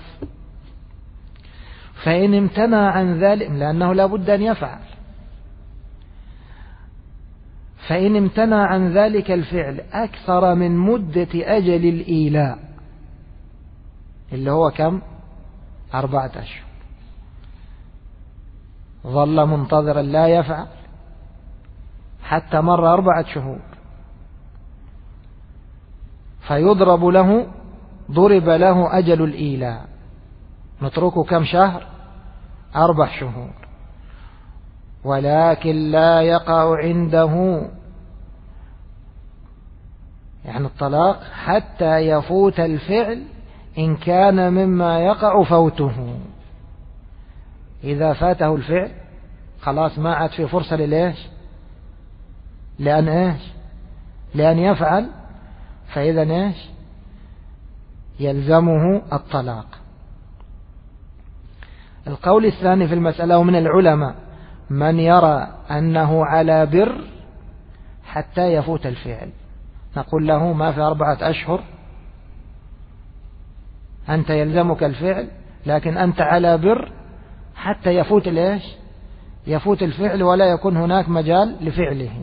فإن امتنع عن ذلك، لأنه لا بد أن يفعل، فإن امتنع عن ذلك الفعل أكثر من مدة أجل الإيلاء اللي هو كم؟ 4 أشهر، ظل منتظرا لا يفعل حتى مر 4 شهور، ضرب له أجل الإيلاء. نتركه كم شهر؟ 4 شهور. ولكن لا يقع عنده يعني الطلاق حتى يفوت الفعل إن كان مما يقع فوته. إذا فاته الفعل خلاص ما عاد في فرصة للإيش لأن يفعل، فإذا إيش يلزمه الطلاق. القول الثاني في المسألة ومن العلماء من يرى أنه على بر حتى يفوت الفعل، نقول له ما في 4 أشهر أنت يلزمك الفعل، لكن أنت على بر حتى يفوت يفوت الفعل ولا يكون هناك مجال لفعله.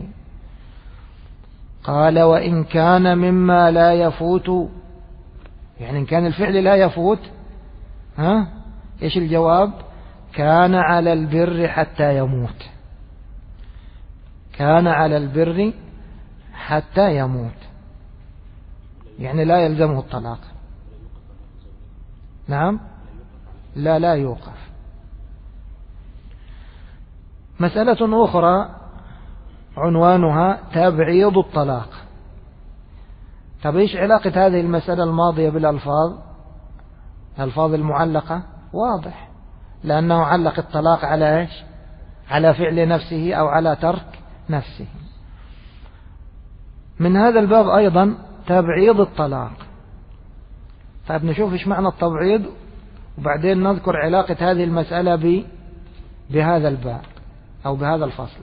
قال وإن كان مما لا يفوت، يعني إن كان الفعل لا يفوت إيش الجواب؟ كان على البر حتى يموت، كان على البر حتى يموت، يعني لا يلزمه الطلاق. نعم، لا يوقف. مسألة أخرى عنوانها تبعيض الطلاق. طب إيش علاقة هذه المسألة الماضية بالألفاظ المعلقة؟ واضح، لأنه علق الطلاق على إيش؟ على فعل نفسه أو على ترك نفسه. من هذا الباب أيضا تبعيض الطلاق. طيب نشوف إيش معنى التبعيض وبعدين نذكر علاقة هذه المسألة بهذا الباب أو بهذا الفصل.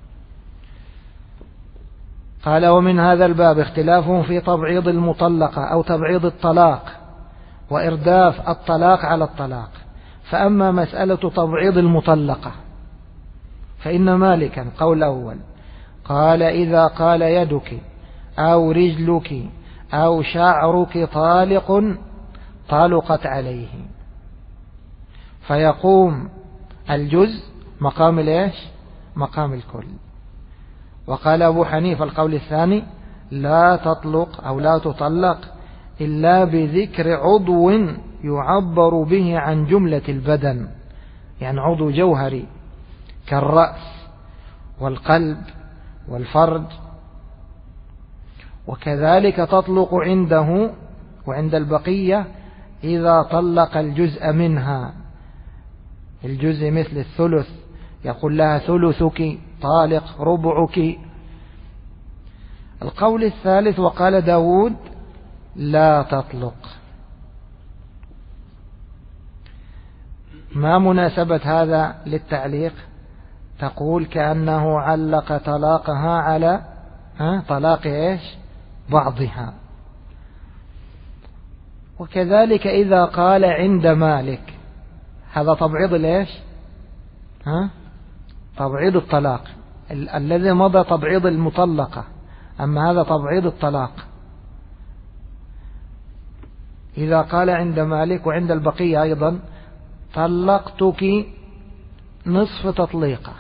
قال ومن هذا الباب اختلافهم في تبعيض المطلقة أو تبعيض الطلاق وإرداف الطلاق على الطلاق. فأما مسألة تبعيض المطلقة فإن مالكا قول أول قال إذا قال يدك أو رجلك أو شعرك طالق طالقت عليه، فيقوم الجزء مقام الإيش؟ مقام الكل. وقال أبو حنيفة القول الثاني لا تطلق أو لا تطلق إلا بذكر عضو يعبر به عن جملة البدن، يعني عضو جوهري كالرأس والقلب والفرج. وكذلك تطلق عنده وعند البقية إذا طلق الجزء منها، الجزء مثل الثلث يقول لها ثلثك طالق، ربعك. القول الثالث وقال داود لا تطلق. ما مناسبة هذا للتعليق؟ تقول كأنه علق طلاقها على طلاق إيش؟ بعضها. وكذلك إذا قال عند مالك، هذا تبعيض الإيش؟ تبعيض الطلاق. الذي مضى تبعيض المطلقة، أما هذا تبعيض الطلاق. إذا قال عند مالك وعند البقية أيضا طلقتك نصف تطليقة،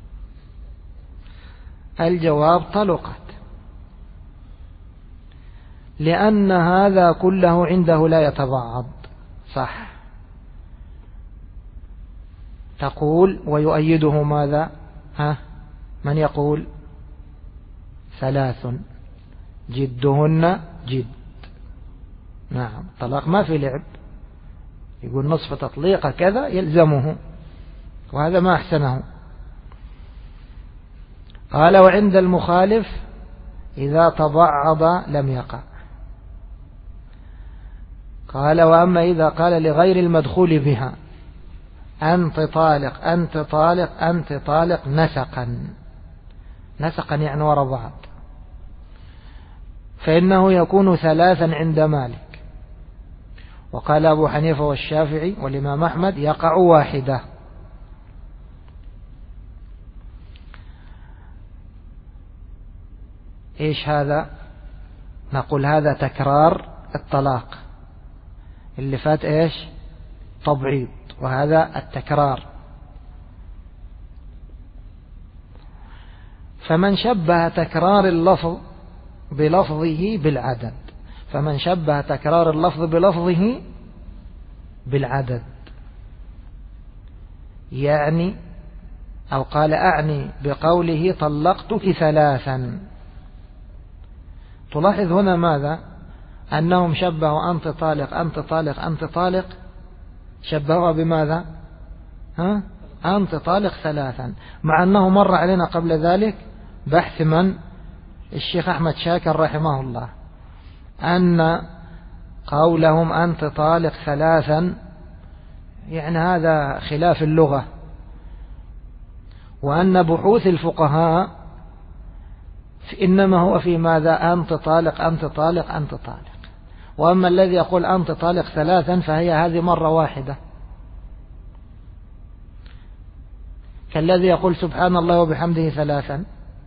الجواب طلقت، لأن هذا كله عنده لا يتبعض. صح. تقول ويؤيده ماذا؟ من يقول 3 جدهن جد. نعم، طلاق ما في لعب، يقول نصف تطليقة كذا يلزمه، وهذا ما أحسنه. قال وعند المخالف إذا تبعض لم يقع. قال وأما إذا قال لغير المدخول بها أنت طالق أنت طالق أنت طالق نسقا يعني وراء بعض، فإنه يكون 3 عند مالك. وقال أبو حنيفة والشافعي والإمام أحمد يقع 1. إيش هذا؟ نقول هذا تكرار الطلاق، اللي فات إيش؟ تبعيض، وهذا التكرار. فمن شبه تكرار اللفظ بلفظه بالعدد، فمن شبه تكرار اللفظ بلفظه بالعدد، يعني أو قال أعني بقوله طلقتك ثلاثا. تلاحظ هنا ماذا؟ أنهم شبهوا أنت طالق أنت طالق أنت طالق، شبهوا بماذا؟ أنت طالق ثلاثا، مع أنه مر علينا قبل ذلك بحث من؟ الشيخ أحمد شاكر رحمه الله، أن قولهم أنت طالق ثلاثا يعني هذا خلاف اللغة، وأن بحوث الفقهاء إنما هو في ماذا؟ أنت طالق أنت طالق أنت طالق. وأما الذي يقول أنت طالق ثلاثا فهي هذه مرة واحدة، كالذي يقول سبحان الله وبحمده ثلاثا،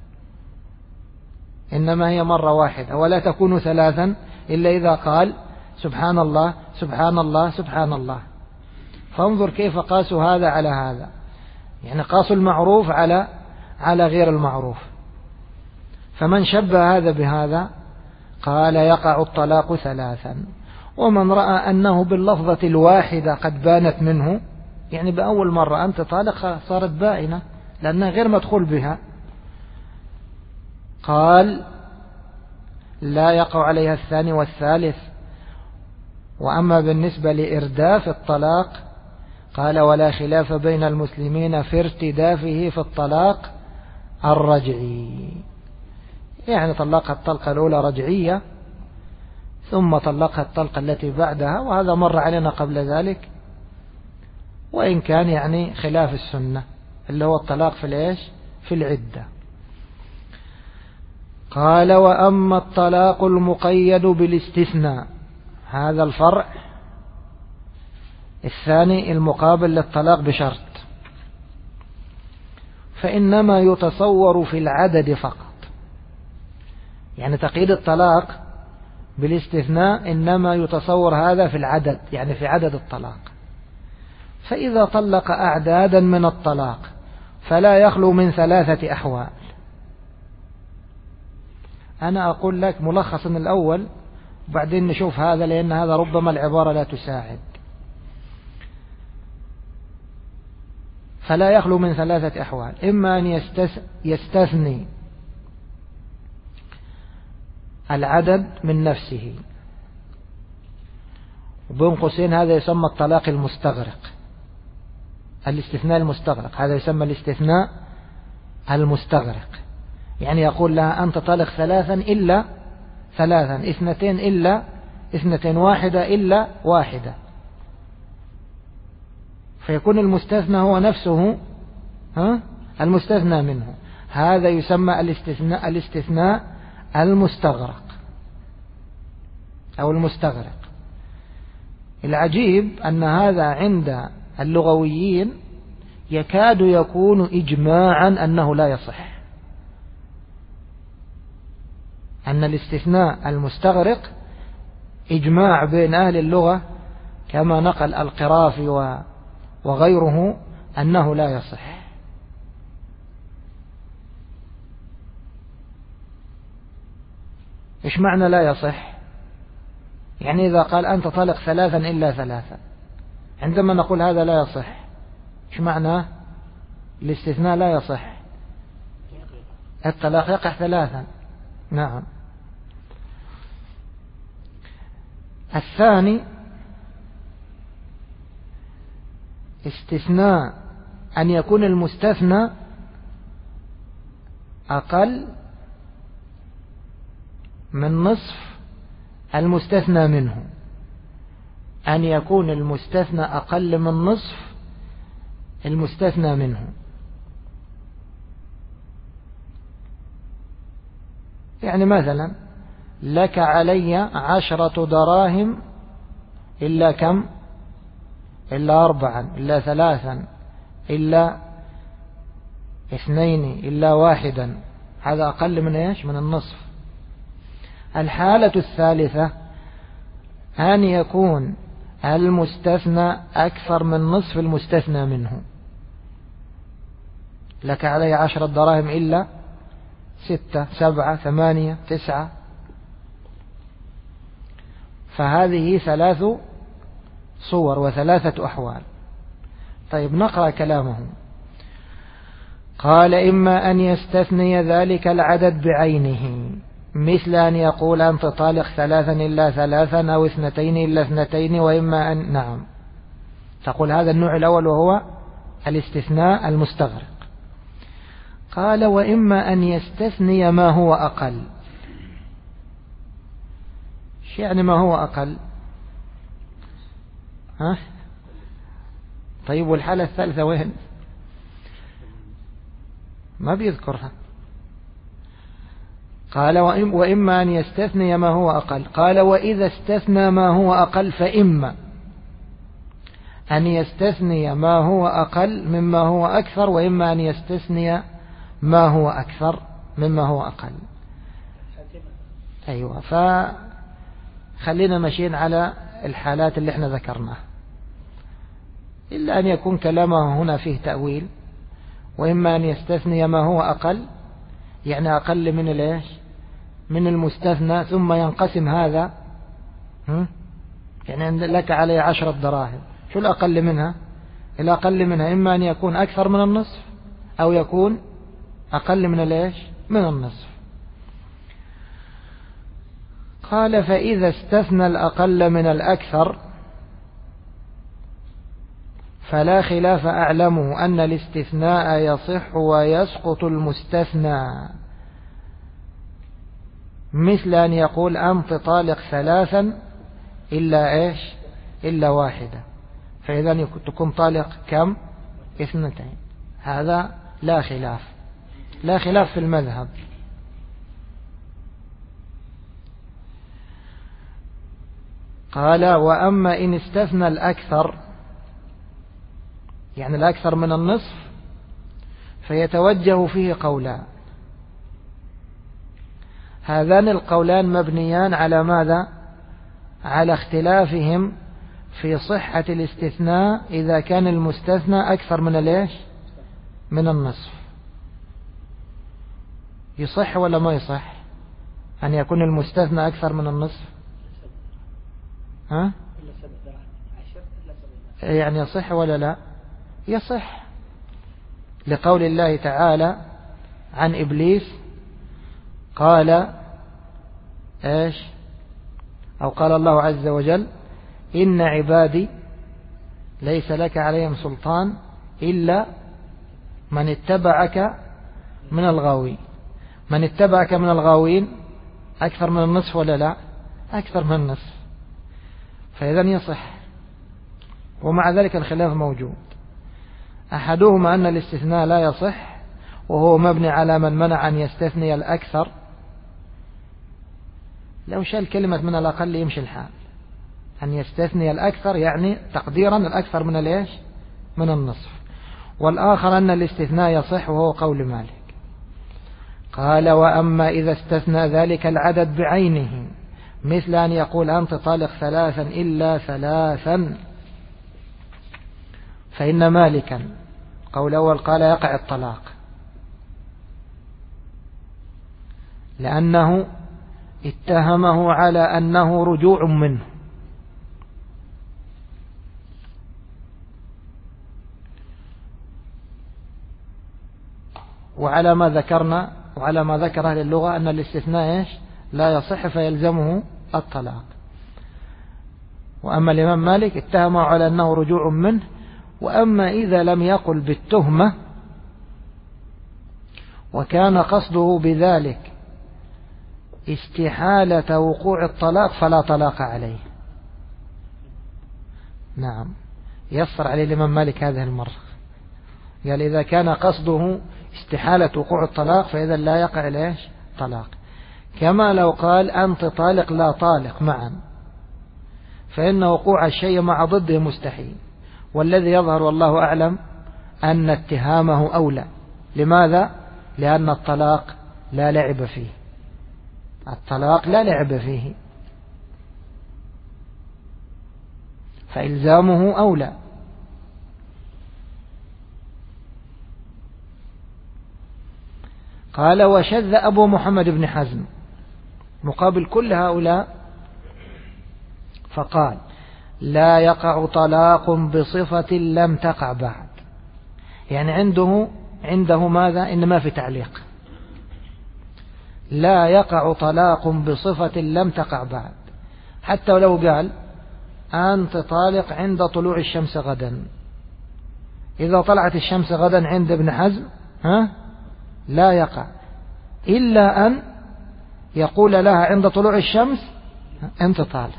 إنما هي مرة واحدة، ولا تكون ثلاثا إلا إذا قال سبحان الله سبحان الله سبحان الله. فانظر كيف قاسوا هذا على هذا، يعني قاسوا المعروف على غير المعروف. فمن شبه هذا بهذا قال يقع الطلاق ثلاثا. ومن رأى أنه باللفظة الواحدة قد بانت منه، يعني بأول مرة أنت طالق صارت بائنة لأنها غير مدخول بها، قال لا يقع عليها الثاني والثالث. وأما بالنسبة لإرداف الطلاق قال ولا خلاف بين المسلمين في ارتدافه في الطلاق الرجعي، يعني طلقها الطلقة الأولى رجعية ثم طلقها الطلقة التي بعدها، وهذا مر علينا قبل ذلك، وإن كان يعني خلاف السنة اللي هو الطلاق في العدة. قال وأما الطلاق المقيد بالاستثناء، هذا الفرع الثاني المقابل للطلاق بشرط، فإنما يتصور في العدد فقط، يعني تقييد الطلاق بالاستثناء إنما يتصور هذا في العدد، يعني في عدد الطلاق. فإذا طلق أعدادا من الطلاق فلا يخلو من ثلاثة أحوال. أنا أقول لك ملخص من الأول وبعدين نشوف هذا، لأن هذا ربما العبارة لا تساعد. فلا يخلو من ثلاثة أحوال، إما أن يستثني العدد من نفسه، وبين قوسين هذا يسمى الطلاق المستغرق، الاستثناء المستغرق، هذا يسمى الاستثناء المستغرق. يعني يقول لها أنت طالق ثلاثا إلا ثلاثا، اثنتين إلا اثنتين، واحدة إلا واحدة، فيكون المستثنى هو نفسه المستثنى منه. هذا يسمى الاستثناء المستغرق أو المستغرق. العجيب أن هذا عند اللغويين يكاد يكون إجماعا أنه لا يصح، أن الاستثناء المستغرق إجماع بين أهل اللغة كما نقل القرافي وغيره أنه لا يصح. إيش معنى لا يصح؟ يعني إذا قال أنت طلق ثلاثا إلا ثلاثا، عندما نقول هذا لا يصح، إيش معنى الاستثناء لا يصح؟ الطلاق يقع ثلاثا. نعم. الثاني استثناء أن يكون المستثنى أقل من نصف المستثنى منه، أن يكون المستثنى أقل من نصف المستثنى منه. يعني مثلا لك علي 10 دراهم إلا كم؟ إلا 4، إلا 3، إلا 2، إلا 1، هذا أقل من إيش؟ من النصف. الحالة الثالثة أن يكون المستثنى أكثر من نصف المستثنى منه، لك علي 10 دراهم إلا 6، 7، 8، 9. فهذه 3 صور و3 أحوال. طيب نقرأ كلامه. قال إما أن يستثني ذلك العدد بعينه، مثل أن يقول أنت طالق 3 إلا 3 أو 2 إلا 2، وإما أن نعم تقول هذا النوع الأول وهو الاستثناء المستغرق. قال وإما أن يستثني ما هو أقل. شو يعني ما هو أقل؟ ها؟ طيب والحالة الثالثة وين؟ ما بيذكرها. قال وإما أن يستثني ما هو أقل. قال وإذا استثنى ما هو أقل فإما أن يستثني ما هو أقل مما هو أكثر، وإما أن يستثني ما هو أكثر مما هو أقل. أيوة، فخلينا ماشيين على الحالات اللي احنا ذكرناها، إلا أن يكون كلامه هنا فيه تأويل. وإما أن يستثني ما هو أقل، يعني أقل من الإيش؟ من المستثنى، ثم ينقسم هذا. يعني لك عليه 10 دراهم، شو الأقل منها؟ الأقل منها إما أن يكون أكثر من النصف أو يكون أقل من الإيش؟ من النصف. قال فإذا استثنى الأقل من الأكثر فلا خلاف أعلمه أن الاستثناء يصح ويسقط المستثنى، مثل أن يقول أنت طالق 3 إلا إيش؟ إلا 1، فإذا تكون طالق كم؟ 2. هذا لا خلاف، لا خلاف في المذهب. قال وأما إن استثنى الأكثر، يعني الأكثر من النصف، فيتوجه فيه قولان. هذان القولان مبنيان على ماذا؟ على اختلافهم في صحة الاستثناء إذا كان المستثنى أكثر من الإيش؟ من النصف. يصح ولا ما يصح أن يكون المستثنى أكثر من النصف؟ ها؟ يعني يصح ولا لا؟ يصح، لقول الله تعالى عن إبليس قال إيش؟ أو قال الله عز وجل إن عبادي ليس لك عليهم سلطان إلا من اتبعك من الغاوين. من اتبعك من الغاوين أكثر من النصف ولا لا؟ أكثر من النصف، فإذا يصح. ومع ذلك الخلاف موجود، أحدهما أن الاستثناء لا يصح، وهو مبني على من منع أن يستثني الأكثر. لو شال كلمة من الأقل يمشي الحال. أن يستثني الأكثر يعني تقديرا الأكثر من الإيش؟ من النصف. والآخر أن الاستثناء يصح، وهو قول مالك. قال وأما إذا استثنى ذلك العدد بعينه، مثل أن يقول أنت طالق 3 إلا 3، فإن مالكا قول أول قال يقع الطلاق، لأنه اتهمه على أنه رجوع منه، وعلى ما ذكرنا وعلى ما ذكر أهل اللغة أن الاستثناء إيش؟ لا يصح فيلزمه الطلاق. وأما الإمام مالك اتهمه على أنه رجوع منه. وأما إذا لم يقل بالتهمة وكان قصده بذلك استحالة وقوع الطلاق فلا طلاق عليه. نعم، يصر عليه الإمام مالك هذه المرة، قال إذا كان قصده استحالة وقوع الطلاق فإذا لا يقع ليش طلاق، كما لو قال أنت طالق لا طالق معا، فإن وقوع الشيء مع ضده مستحيل. والذي يظهر والله أعلم أن اتهامه أولى. لماذا؟ لأن الطلاق لا لعب فيه، الطلاق لا لعب فيه، فإلزامه أولى. قال وشذ أبو محمد بن حزم مقابل كل هؤلاء فقال لا يقع طلاق بصفة لم تقع بعد. يعني عنده ماذا؟ إنما في تعليق. لا يقع طلاق بصفة لم تقع بعد، حتى ولو قال أنت طالق عند طلوع الشمس غدا. إذا طلعت الشمس غدا عند ابن حزم لا يقع، إلا أن يقول لها عند طلوع الشمس أنت طالق.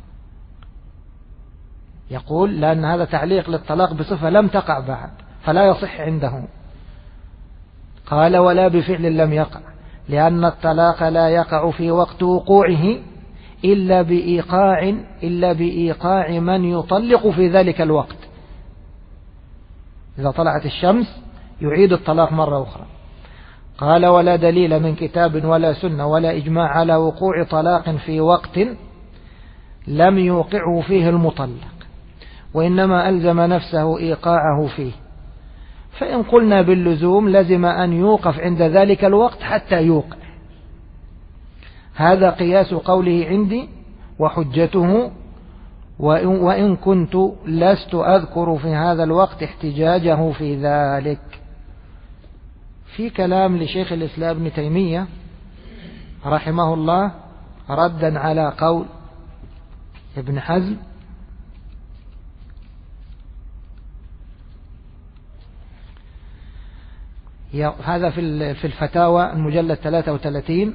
يقول لأن هذا تعليق للطلاق بصفة لم تقع بعد فلا يصح عنده. قال ولا بفعل لم يقع، لأن الطلاق لا يقع في وقت وقوعه إلا بإيقاع من يطلق في ذلك الوقت. إذا طلعت الشمس يعيد الطلاق مرة أخرى. قال ولا دليل من كتاب ولا سنة ولا إجماع على وقوع طلاق في وقت لم يوقعه فيه المطلق، وإنما ألزم نفسه إيقاعه فيه. فإن قلنا باللزوم لزم أن يوقف عند ذلك الوقت حتى يوقع. هذا قياس قوله عندي وحجته، وإن كنت لست أذكر في هذا الوقت احتجاجه في ذلك. في كلام لشيخ الإسلام ابن تيمية رحمه الله ردا على قول ابن حزم، هذا في الفتاوى المجلد 33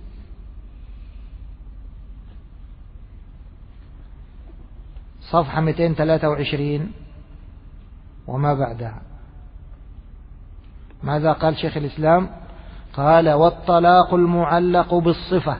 صفحة 223 وما بعدها. ماذا قال شيخ الإسلام؟ قال والطلاق المعلق بالصفة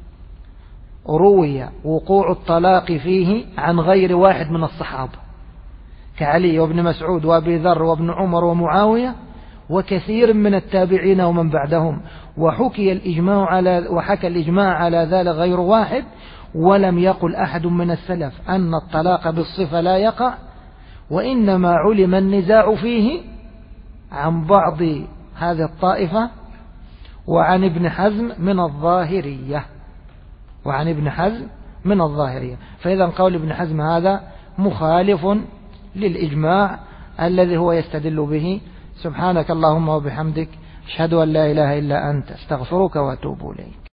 روي وقوع الطلاق فيه عن غير واحد من الصحابة كعلي وابن مسعود وابي ذر وابن عمر ومعاوية وكثير من التابعين ومن بعدهم، وحكى الإجماع على ذلك غير واحد، ولم يقل أحد من السلف أن الطلاق بالصفة لا يقع، وإنما علم النزاع فيه عن بعض هذه الطائفة وعن ابن حزم من الظاهرية. فإذا قول ابن حزم هذا مخالف للإجماع الذي هو يستدل به. سبحانك اللهم وبحمدك، أشهد أن لا إله إلا أنت، استغفرك وأتوب إليك.